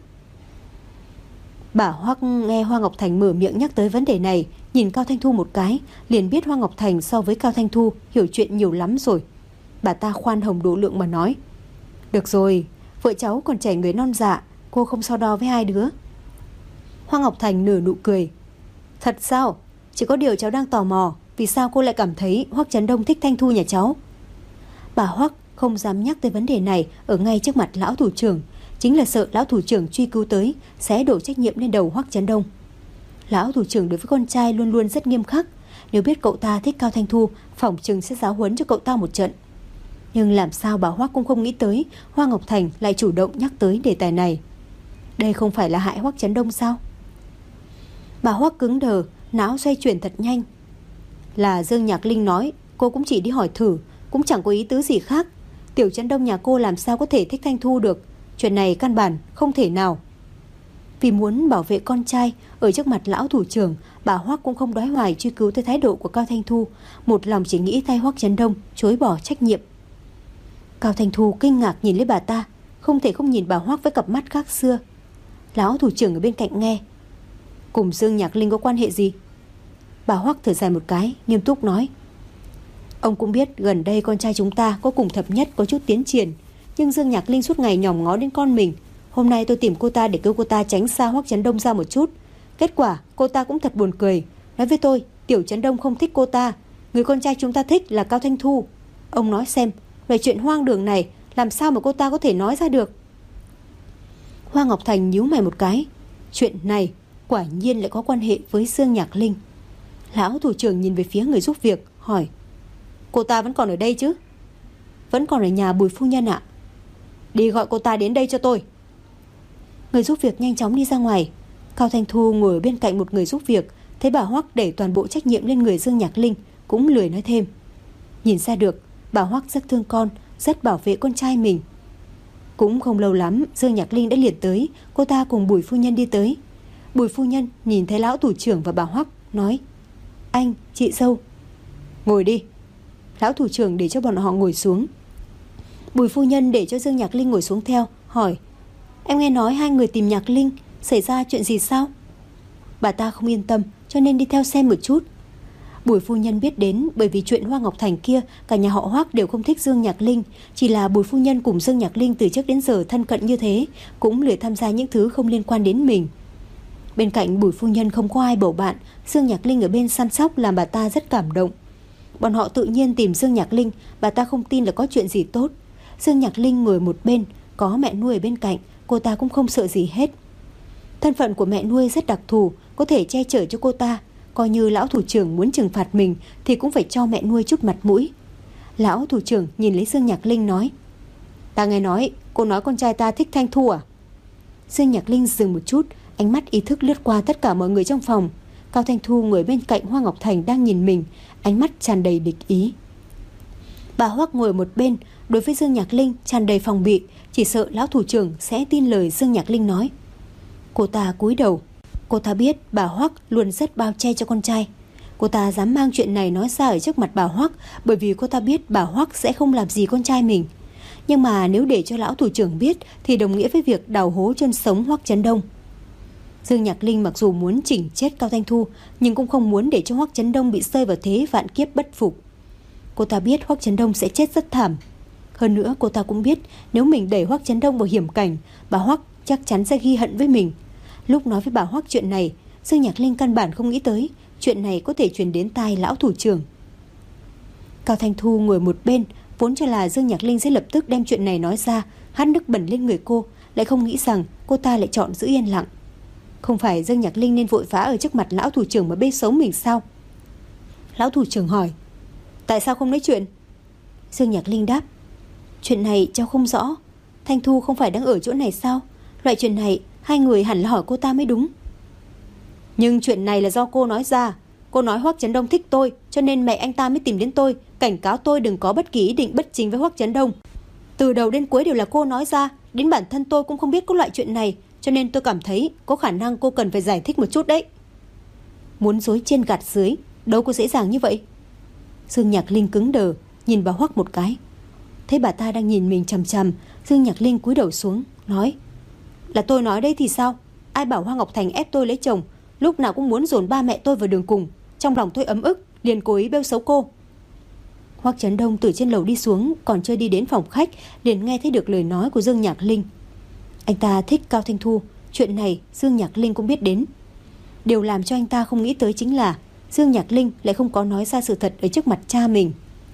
S1: Bà Hoắc nghe Hoa Ngọc Thành mở miệng nhắc tới vấn đề này, nhìn Cao Thanh Thu một cái, liền biết Hoa Ngọc Thành so với Cao Thanh Thu hiểu chuyện nhiều lắm rồi. Bà ta khoan hồng độ lượng mà nói: Được rồi, vợ cháu còn trẻ người non dạ, cô không so đo với hai đứa. Hoa Ngọc Thành nở nụ cười: Thật sao? Chỉ có điều cháu đang tò mò, vì sao cô lại cảm thấy Hoắc Chấn Đông thích Thanh Thu nhà cháu? Bà Hoắc không dám nhắc tới vấn đề này ở ngay trước mặt lão thủ trưởng, chính là sợ lão thủ trưởng truy cứu tới sẽ đổ trách nhiệm lên đầu Hoắc Chấn Đông. Lão thủ trưởng đối với con trai luôn luôn rất nghiêm khắc, nếu biết cậu ta thích Cao Thanh Thu, phỏng chừng sẽ giáo huấn cho cậu ta một trận. Nhưng làm sao bà Hoắc cũng không nghĩ tới Hoa Ngọc Thành lại chủ động nhắc tới đề tài này. Đây không phải là hại Hoắc Chấn Đông sao? Bà Hoắc cứng đờ, não xoay chuyển thật nhanh. Là Dương Nhạc Linh nói, cô cũng chỉ đi hỏi thử, cũng chẳng có ý tứ gì khác. Tiểu Chấn Đông nhà cô làm sao có thể thích Thanh Thu được? Chuyện này căn bản không thể nào. Vì muốn bảo vệ con trai, ở trước mặt lão thủ trưởng, bà Hoắc cũng không đoái hoài truy cứu tới thái độ của Cao Thanh Thu, một lòng chỉ nghĩ thay Hoắc Chấn Đông chối bỏ trách nhiệm. Cao Thanh Thu kinh ngạc nhìn lấy bà ta, không thể không nhìn bà Hoắc với cặp mắt khác xưa. Lão thủ trưởng ở bên cạnh nghe: Cùng Dương Nhạc Linh có quan hệ gì? Bà Hoắc thở dài một cái, nghiêm túc nói: Ông cũng biết gần đây con trai chúng ta có cùng thập nhất có chút tiến triển, nhưng Dương Nhạc Linh suốt ngày nhòm ngó đến con mình. Hôm nay tôi tìm cô ta để kêu cô ta tránh xa Hoắc Chấn Đông ra một chút. Kết quả cô ta cũng thật buồn cười, nói với tôi Tiểu Chấn Đông không thích cô ta, người con trai chúng ta thích là Cao Thanh Thu. Ông nói xem, về chuyện hoang đường này làm sao mà cô ta có thể nói ra được? Hoa Ngọc Thành nhíu mày một cái. Chuyện này quả nhiên lại có quan hệ với Dương Nhạc Linh. Lão thủ trưởng nhìn về phía người giúp việc, hỏi: Cô ta vẫn còn ở đây chứ? Vẫn còn ở nhà Bùi phu nhân ạ. Đi gọi cô ta đến đây cho tôi. Người giúp việc nhanh chóng đi ra ngoài. Cao Thanh Thu ngồi ở bên cạnh một người giúp việc, thấy bà Hoắc đẩy toàn bộ trách nhiệm lên người Dương Nhạc Linh, cũng lười nói thêm. Nhìn ra được bà Hoắc rất thương con, rất bảo vệ con trai mình. Cũng không lâu lắm, Dương Nhạc Linh đã liền tới, cô ta cùng Bùi phu nhân đi tới. Bùi phu nhân nhìn thấy lão thủ trưởng và bà Hoắc, nói: Anh, chị dâu, ngồi đi. Lão thủ trưởng để cho bọn họ ngồi xuống. Bùi phu nhân để cho Dương Nhạc Linh ngồi xuống theo, hỏi: Em nghe nói hai người tìm Nhạc Linh, xảy ra chuyện gì sao? Bà ta không yên tâm, cho nên đi theo xem một chút. Bùi phu nhân biết đến bởi vì chuyện Hoa Ngọc Thành kia, cả nhà họ Hoắc đều không thích Dương Nhạc Linh. Chỉ là Bùi phu nhân cùng Dương Nhạc Linh từ trước đến giờ thân cận như thế, cũng lười tham gia những thứ không liên quan đến mình. Bên cạnh Bùi phu nhân không có ai bầu bạn, Dương Nhạc Linh ở bên săn sóc làm bà ta rất cảm động. Bọn họ tự nhiên tìm Dương Nhạc Linh, bà ta không tin là có chuyện gì tốt. Dương Nhạc Linh ngồi một bên, có mẹ nuôi ở bên cạnh, cô ta cũng không sợ gì hết. Thân phận của mẹ nuôi rất đặc thù, có thể che chở cho cô ta. Coi như lão thủ trưởng muốn trừng phạt mình thì cũng phải cho mẹ nuôi chút mặt mũi. Lão thủ trưởng nhìn lấy Dương Nhạc Linh nói: Ta nghe nói cô nói con trai ta thích Thanh Thu à? Dương Nhạc Linh dừng một chút, ánh mắt ý thức lướt qua tất cả mọi người trong phòng. Cao Thanh Thu ngồi bên cạnh Hoa Ngọc Thành đang nhìn mình, ánh mắt tràn đầy địch ý. Bà Hoắc ngồi một bên, đối với Dương Nhạc Linh tràn đầy phòng bị, chỉ sợ lão thủ trưởng sẽ tin lời Dương Nhạc Linh nói. Cô ta cúi đầu. Cô ta biết bà Hoắc luôn rất bao che cho con trai. Cô ta dám mang chuyện này nói ra ở trước mặt bà Hoắc, bởi vì cô ta biết bà Hoắc sẽ không làm gì con trai mình. Nhưng mà nếu để cho lão thủ trưởng biết thì đồng nghĩa với việc đào hố chôn sống Hoắc Chấn Đông. Dương Nhạc Linh mặc dù muốn chỉnh chết Cao Thanh Thu, nhưng cũng không muốn để cho Hoắc Chấn Đông bị rơi vào thế vạn kiếp bất phục. Cô ta biết Hoắc Chấn Đông sẽ chết rất thảm. Hơn nữa cô ta cũng biết nếu mình đẩy Hoắc Chấn Đông vào hiểm cảnh, bà Hoắc chắc chắn sẽ ghi hận với mình. Lúc nói với bà Hoắc chuyện này, Dương Nhạc Linh căn bản không nghĩ tới chuyện này có thể truyền đến tai lão thủ trưởng. Cao Thanh Thu ngồi một bên, vốn cho là Dương Nhạc Linh sẽ lập tức đem chuyện này nói ra, hắt nước bẩn lên người cô, lại không nghĩ rằng cô ta lại chọn giữ yên lặng. Không phải Dương Nhạc Linh nên vội vã ở trước mặt lão thủ trưởng mà bê xấu mình sao? Lão thủ trưởng hỏi, tại sao không nói chuyện? Dương Nhạc Linh đáp, chuyện này cháu không rõ. Thanh Thu không phải đang ở chỗ này sao? Loại chuyện này hai người hẳn là hỏi cô ta mới đúng. Nhưng chuyện này là do cô nói ra. Cô nói Hoắc Chấn Đông thích tôi, cho nên mẹ anh ta mới tìm đến tôi, cảnh cáo tôi đừng có bất kỳ ý định bất chính với Hoắc Chấn Đông. Từ đầu đến cuối đều là cô nói ra, đến bản thân tôi cũng không biết có loại chuyện này, cho nên tôi cảm thấy có khả năng cô cần phải giải thích một chút đấy. Muốn dối trên gạt dưới, đâu có dễ dàng như vậy. Dương Nhạc Linh cứng đờ, nhìn bà Hoắc một cái. Thấy bà ta đang nhìn mình chằm chằm, Dương Nhạc Linh cúi đầu xuống, nói, là tôi nói đây thì sao? Ai bảo Hoa Ngọc Thành ép tôi lấy chồng, lúc nào cũng muốn dồn ba mẹ tôi vào đường cùng. Trong lòng tôi ấm ức, liền cố ý bêu xấu cô. Hoắc Chấn Đông từ trên lầu đi xuống, còn chưa đi đến phòng khách liền nghe thấy được lời nói của Dương Nhạc Linh. Anh ta thích Cao Thanh Thu, chuyện này Dương Nhạc Linh cũng biết đến. Điều làm cho anh ta không nghĩ tới chính là Dương Nhạc Linh lại không có nói ra sự thật ở trước mặt cha mình.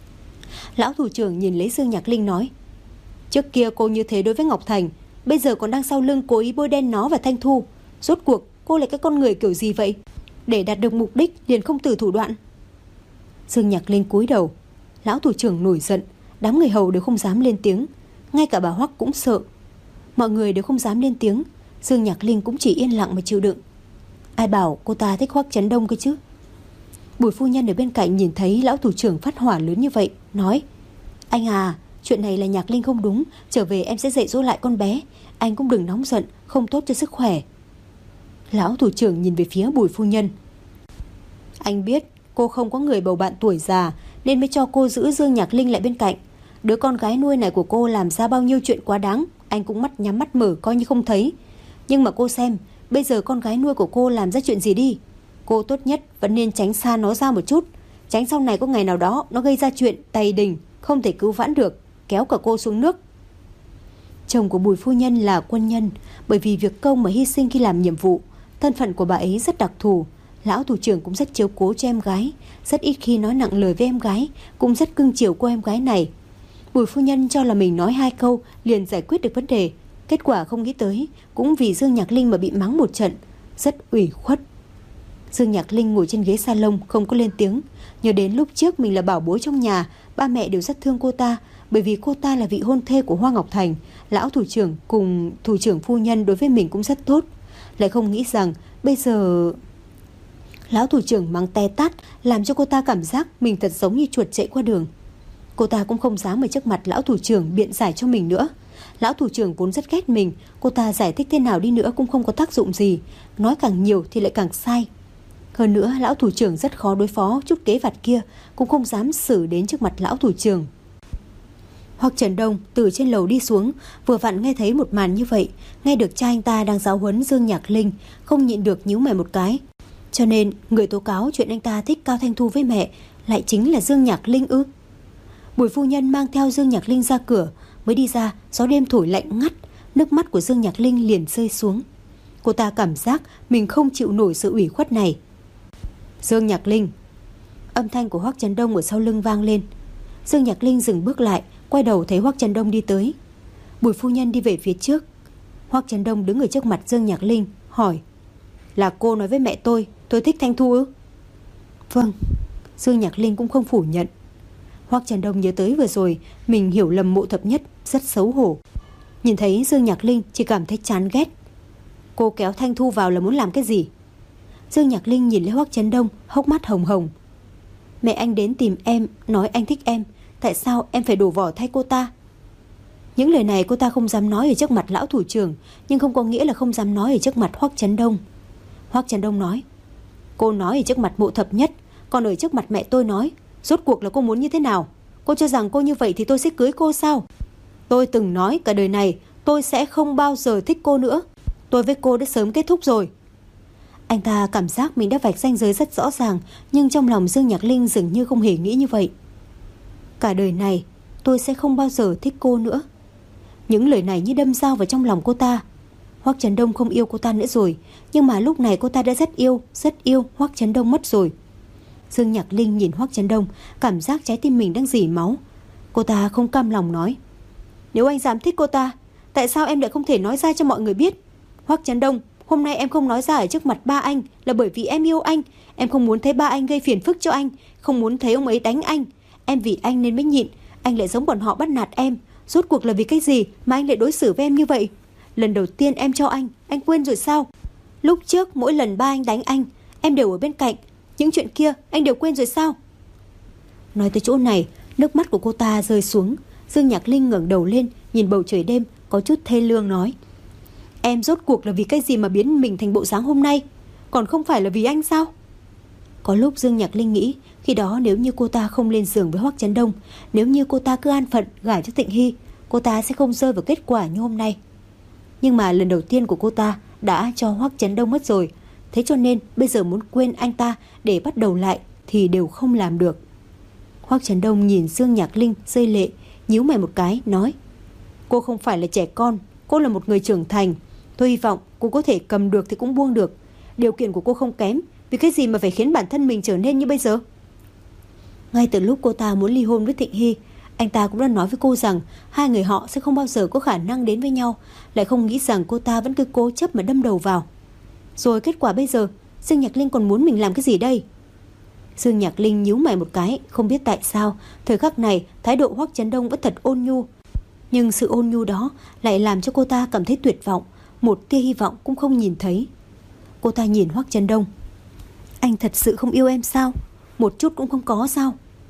S1: Lão thủ trưởng nhìn lấy Dương Nhạc Linh nói, trước kia cô như thế đối với Ngọc Thành, bây giờ còn đang sau lưng cố ý bôi đen nó và Thanh Thu. Rốt cuộc cô là cái con người kiểu gì vậy? Để đạt được mục đích liền không từ thủ đoạn. Dương Nhạc Linh cúi đầu. Lão thủ trưởng nổi giận, đám người hầu đều không dám lên tiếng, ngay cả bà Hoắc cũng sợ. Mọi người đều không dám lên tiếng, Dương Nhạc Linh cũng chỉ yên lặng mà chịu đựng. Ai bảo cô ta thích Hoắc Chấn Đông cơ chứ? Bùi phu nhân ở bên cạnh nhìn thấy lão thủ trưởng phát hỏa lớn như vậy, nói, anh à, chuyện này là Nhạc Linh không đúng, trở về em sẽ dạy dỗ lại con bé. Anh cũng đừng nóng giận, không tốt cho sức khỏe. Lão thủ trưởng nhìn về phía Bùi phu nhân. Anh biết cô không có người bầu bạn tuổi già, nên mới cho cô giữ Dương Nhạc Linh lại bên cạnh. Đứa con gái nuôi này của cô làm ra bao nhiêu chuyện quá đáng, anh cũng mắt nhắm mắt mở coi như không thấy. Nhưng mà cô xem, bây giờ con gái nuôi của cô làm ra chuyện gì đi. Cô tốt nhất vẫn nên tránh xa nó ra một chút, tránh sau này có ngày nào đó nó gây ra chuyện tày đình, không thể cứu vãn được, kéo cả cô xuống nước. Chồng của Bùi phu nhân là quân nhân, bởi vì việc công mà hy sinh khi làm nhiệm vụ. Thân phận của bà ấy rất đặc thù. Lão thủ trưởng cũng rất chiếu cố cho em gái, rất ít khi nói nặng lời với em gái, cũng rất cưng chiều cô em gái này. Bùi phu nhân cho là mình nói hai câu liền giải quyết được vấn đề, kết quả không nghĩ tới cũng vì Dương Nhạc Linh mà bị mắng một trận, rất ủy khuất. Dương Nhạc Linh ngồi trên ghế salon không có lên tiếng, nhớ đến lúc trước mình là bảo bối trong nhà, ba mẹ đều rất thương cô ta, bởi vì cô ta là vị hôn thê của Hoa Ngọc Thành. Lão thủ trưởng cùng thủ trưởng phu nhân đối với mình cũng rất tốt, lại không nghĩ rằng bây giờ lão thủ trưởng mắng te tát, làm cho cô ta cảm giác mình thật giống như chuột chạy qua đường. Cô ta cũng không dám ở trước mặt lão thủ trưởng biện giải cho mình nữa. Lão thủ trưởng vốn rất ghét mình, cô ta giải thích thế nào đi nữa cũng không có tác dụng gì, nói càng nhiều thì lại càng sai. Hơn nữa lão thủ trưởng rất khó đối phó, chút kế vặt kia cũng không dám xử đến trước mặt lão thủ trưởng. Hoắc Chấn Đông từ trên lầu đi xuống, vừa vặn nghe thấy một màn như vậy, nghe được cha anh ta đang giáo huấn Dương Nhạc Linh, không nhịn được nhíu mày một cái. Cho nên người tố cáo chuyện anh ta thích Cao Thanh Thu với mẹ lại chính là Dương Nhạc Linh ư? Bùi phu nhân mang theo Dương Nhạc Linh ra cửa, mới đi ra, gió đêm thổi lạnh ngắt, nước mắt của Dương Nhạc Linh liền rơi xuống. Cô ta cảm giác mình không chịu nổi sự ủy khuất này. Dương Nhạc Linh. Âm thanh của Hoắc Chấn Đông ở sau lưng vang lên. Dương Nhạc Linh dừng bước lại, quay đầu thấy Hoắc Chấn Đông đi tới. Bùi phu nhân đi về phía trước. Hoắc Chấn Đông đứng ở trước mặt Dương Nhạc Linh, hỏi, là cô nói với mẹ tôi tôi thích Thanh Thu ư? Vâng. Dương Nhạc Linh cũng không phủ nhận. Hoắc Chấn Đông nhớ tới vừa rồi mình hiểu lầm Mộ Thập Nhất, rất xấu hổ. Nhìn thấy Dương Nhạc Linh chỉ cảm thấy chán ghét. Cô kéo Thanh Thu vào là muốn làm cái gì? Dương Nhạc Linh nhìn lấy Hoắc Chấn Đông, hốc mắt hồng hồng. Mẹ anh đến tìm em, nói anh thích em, tại sao em phải đổ vỏ thay cô ta? Những lời này cô ta không dám nói ở trước mặt lão thủ trưởng, nhưng không có nghĩa là không dám nói ở trước mặt Hoắc Chấn Đông. Hoắc Chấn Đông nói, cô nói ở trước mặt Mộ Thập Nhất, còn ở trước mặt mẹ tôi nói, rốt cuộc là cô muốn như thế nào? Cô cho rằng cô như vậy thì tôi sẽ cưới cô sao? Tôi từng nói cả đời này tôi sẽ không bao giờ thích cô nữa. Tôi với cô đã sớm kết thúc rồi. Anh ta cảm giác mình đã vạch ranh giới rất rõ ràng, nhưng trong lòng Dương Nhạc Linh dường như không hề nghĩ như vậy. Cả đời này tôi sẽ không bao giờ thích cô nữa. Những lời này như đâm dao vào trong lòng cô ta. Hoắc Chấn Đông không yêu cô ta nữa rồi, nhưng mà lúc này cô ta đã rất yêu, rất yêu Hoắc Chấn Đông mất rồi. Dương Nhạc Linh nhìn Hoắc Chấn Đông, cảm giác trái tim mình đang rỉ máu. Cô ta không cam lòng nói, nếu anh dám thích cô ta, tại sao em lại không thể nói ra cho mọi người biết? Hoắc Chấn Đông, hôm nay em không nói ra ở trước mặt ba anh là bởi vì em yêu anh. Em không muốn thấy ba anh gây phiền phức cho anh, không muốn thấy ông ấy đánh anh. Em vì anh nên mới nhịn, anh lại giống bọn họ bắt nạt em. Rốt cuộc là vì cái gì mà anh lại đối xử với em như vậy? Lần đầu tiên em cho anh, anh quên rồi sao? Lúc trước mỗi lần ba anh đánh anh, em đều ở bên cạnh. Những chuyện kia anh đều quên rồi sao? Nói tới chỗ này, nước mắt của cô ta rơi xuống. Dương Nhạc Linh ngẩng đầu lên, nhìn bầu trời đêm, có chút thê lương nói, em rốt cuộc là vì cái gì mà biến mình thành bộ dáng hôm nay? Còn không phải là vì anh sao? Có lúc Dương Nhạc Linh nghĩ, khi đó nếu như cô ta không lên giường với Hoắc Chấn Đông, nếu như cô ta cứ an phận gả cho Tịnh Hy, cô ta sẽ không rơi vào kết quả như hôm nay. Nhưng mà lần đầu tiên của cô ta đã cho Hoắc Chấn Đông mất rồi, thế cho nên bây giờ muốn quên anh ta để bắt đầu lại thì đều không làm được. Hoắc Chấn Đông nhìn Dương Nhạc Linh rơi lệ, nhíu mày một cái, nói, cô không phải là trẻ con, cô là một người trưởng thành. Tôi hy vọng cô có thể cầm được thì cũng buông được. Điều kiện của cô không kém, vì cái gì mà phải khiến bản thân mình trở nên như bây giờ? Ngay từ lúc cô ta muốn ly hôn với Thịnh Hy, anh ta cũng đã nói với cô rằng hai người họ sẽ không bao giờ có khả năng đến với nhau, lại không nghĩ rằng cô ta vẫn cứ cố chấp mà đâm đầu vào. Rồi kết quả bây giờ, Dương Nhạc Linh còn muốn mình làm cái gì đây? Dương Nhạc Linh nhíu mày một cái, không biết tại sao thời khắc này thái độ Hoắc Chấn Đông vẫn thật ôn nhu, nhưng sự ôn nhu đó lại làm cho cô ta cảm thấy tuyệt vọng, một tia hy vọng cũng không nhìn thấy. Cô ta nhìn Hoắc Chấn Đông, anh thật sự không yêu em sao? Một chút cũng không có sao?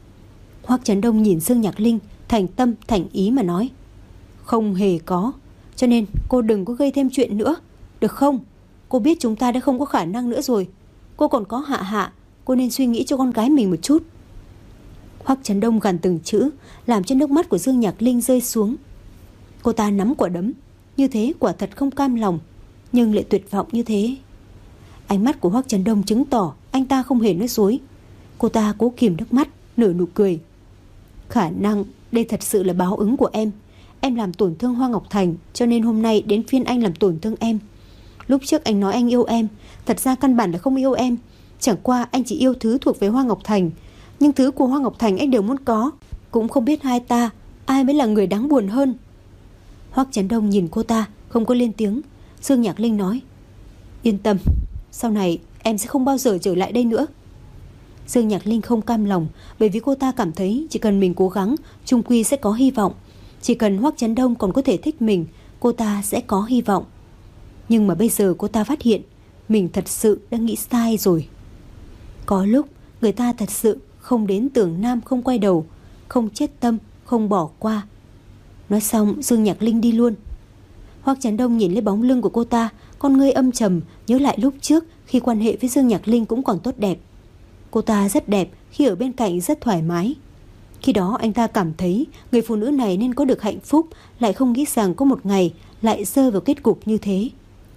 S1: Hoắc Chấn Đông nhìn Dương Nhạc Linh, thành tâm thành ý mà nói, không hề có, cho nên cô đừng có gây thêm chuyện nữa, được không? Cô biết chúng ta đã không có khả năng nữa rồi. Cô còn có Hạ Hạ, cô nên suy nghĩ cho con gái mình một chút. Hoắc Chấn Đông gằn từng chữ, làm cho nước mắt của Dương Nhạc Linh rơi xuống. Cô ta nắm quả đấm, như thế quả thật không cam lòng, nhưng lại tuyệt vọng như thế. Ánh mắt của Hoắc Chấn Đông chứng tỏ anh ta không hề nói dối. Cô ta cố kìm nước mắt, nở nụ cười. Khả năng đây thật sự là báo ứng của em. Em làm tổn thương Hoa Ngọc Thành, cho nên hôm nay đến phiên anh làm tổn thương em. Lúc trước anh nói anh yêu em, thật ra căn bản là không yêu em. Chẳng qua anh chỉ yêu thứ thuộc về Hoa Ngọc Thành, nhưng thứ của Hoa Ngọc Thành anh đều muốn có. Cũng không biết hai ta ai mới là người đáng buồn hơn. Hoắc Chấn Đông nhìn cô ta, không có lên tiếng. Dương Nhạc Linh nói, yên tâm, sau này em sẽ không bao giờ trở lại đây nữa. Dương Nhạc Linh không cam lòng, bởi vì cô ta cảm thấy chỉ cần mình cố gắng, chung quy sẽ có hy vọng. Chỉ cần Hoắc Chấn Đông còn có thể thích mình, cô ta sẽ có hy vọng. Nhưng mà bây giờ cô ta phát hiện mình thật sự đã nghĩ sai rồi. Có lúc người ta thật sự không đến Tưởng Nam không quay đầu, không chết tâm, không bỏ qua. Nói xong Dương Nhạc Linh đi luôn. Hoắc Chấn Đông nhìn lấy bóng lưng của cô ta, con ngươi âm trầm, nhớ lại lúc trước khi quan hệ với Dương Nhạc Linh cũng còn tốt đẹp. Cô ta rất đẹp, khi ở bên cạnh rất thoải mái. Khi đó anh ta cảm thấy người phụ nữ này nên có được hạnh phúc, lại không nghĩ rằng có một ngày lại rơi vào kết cục như thế.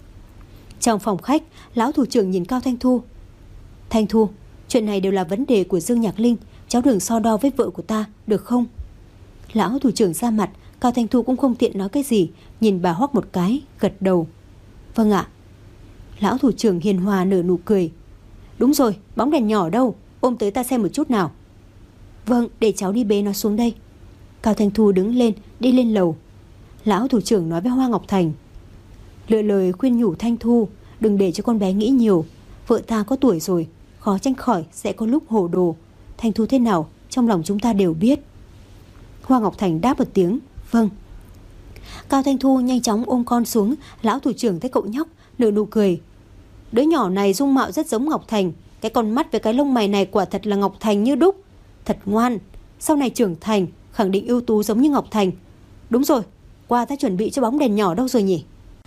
S1: Trong phòng khách, lão thủ trưởng nhìn Cao Thanh Thu. Thanh Thu, chuyện này đều là vấn đề của Dương Nhạc Linh, cháu đừng so đo với vợ của ta, được không? Lão thủ trưởng ra mặt, Cao Thanh Thu cũng không tiện nói cái gì, nhìn bà Hoắc một cái, gật đầu. Vâng ạ. Lão thủ trưởng hiền hòa nở nụ cười. Đúng rồi, bóng đèn nhỏ đâu, ôm tới ta xem một chút nào. Vâng, để cháu đi bế nó xuống đây. Cao Thanh Thu đứng lên, đi lên lầu. Lão thủ trưởng nói với Hoa Ngọc Thành, lựa lời khuyên nhủ Thanh Thu, đừng để cho con bé nghĩ nhiều. Vợ ta có tuổi rồi, khó tránh khỏi sẽ có lúc hồ đồ. Thanh Thu thế nào, trong lòng chúng ta đều biết. Hoa Ngọc Thành đáp một tiếng, vâng. Cao Thanh Thu nhanh chóng ôm con xuống. Lão thủ trưởng thấy cậu nhóc nở nụ cười. Đứa nhỏ này dung mạo rất giống Ngọc Thành. Cái con mắt với cái lông mày này quả thật là Ngọc Thành như đúc. Thật ngoan, sau này trưởng thành khẳng định ưu tú giống như Ngọc Thành. Đúng rồi, Qua đã chuẩn bị cho bóng đèn nhỏ đâu rồi nhỉ?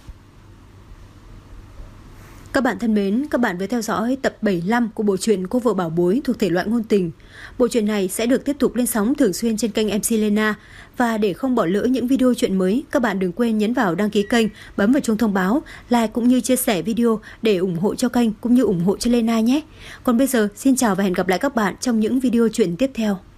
S1: Các bạn thân mến, các bạn vừa theo dõi tập bảy mươi lăm của bộ truyện Cô vợ bảo bối thuộc thể loại ngôn tình. Bộ truyện này sẽ được tiếp tục lên sóng thường xuyên trên kênh em xê Lena. Và để không bỏ lỡ những video truyện mới, các bạn đừng quên nhấn vào đăng ký kênh, bấm vào chuông thông báo, like cũng như chia sẻ video để ủng hộ cho kênh cũng như ủng hộ cho Lena nhé. Còn bây giờ, xin chào và hẹn gặp lại các bạn trong những video truyện tiếp theo.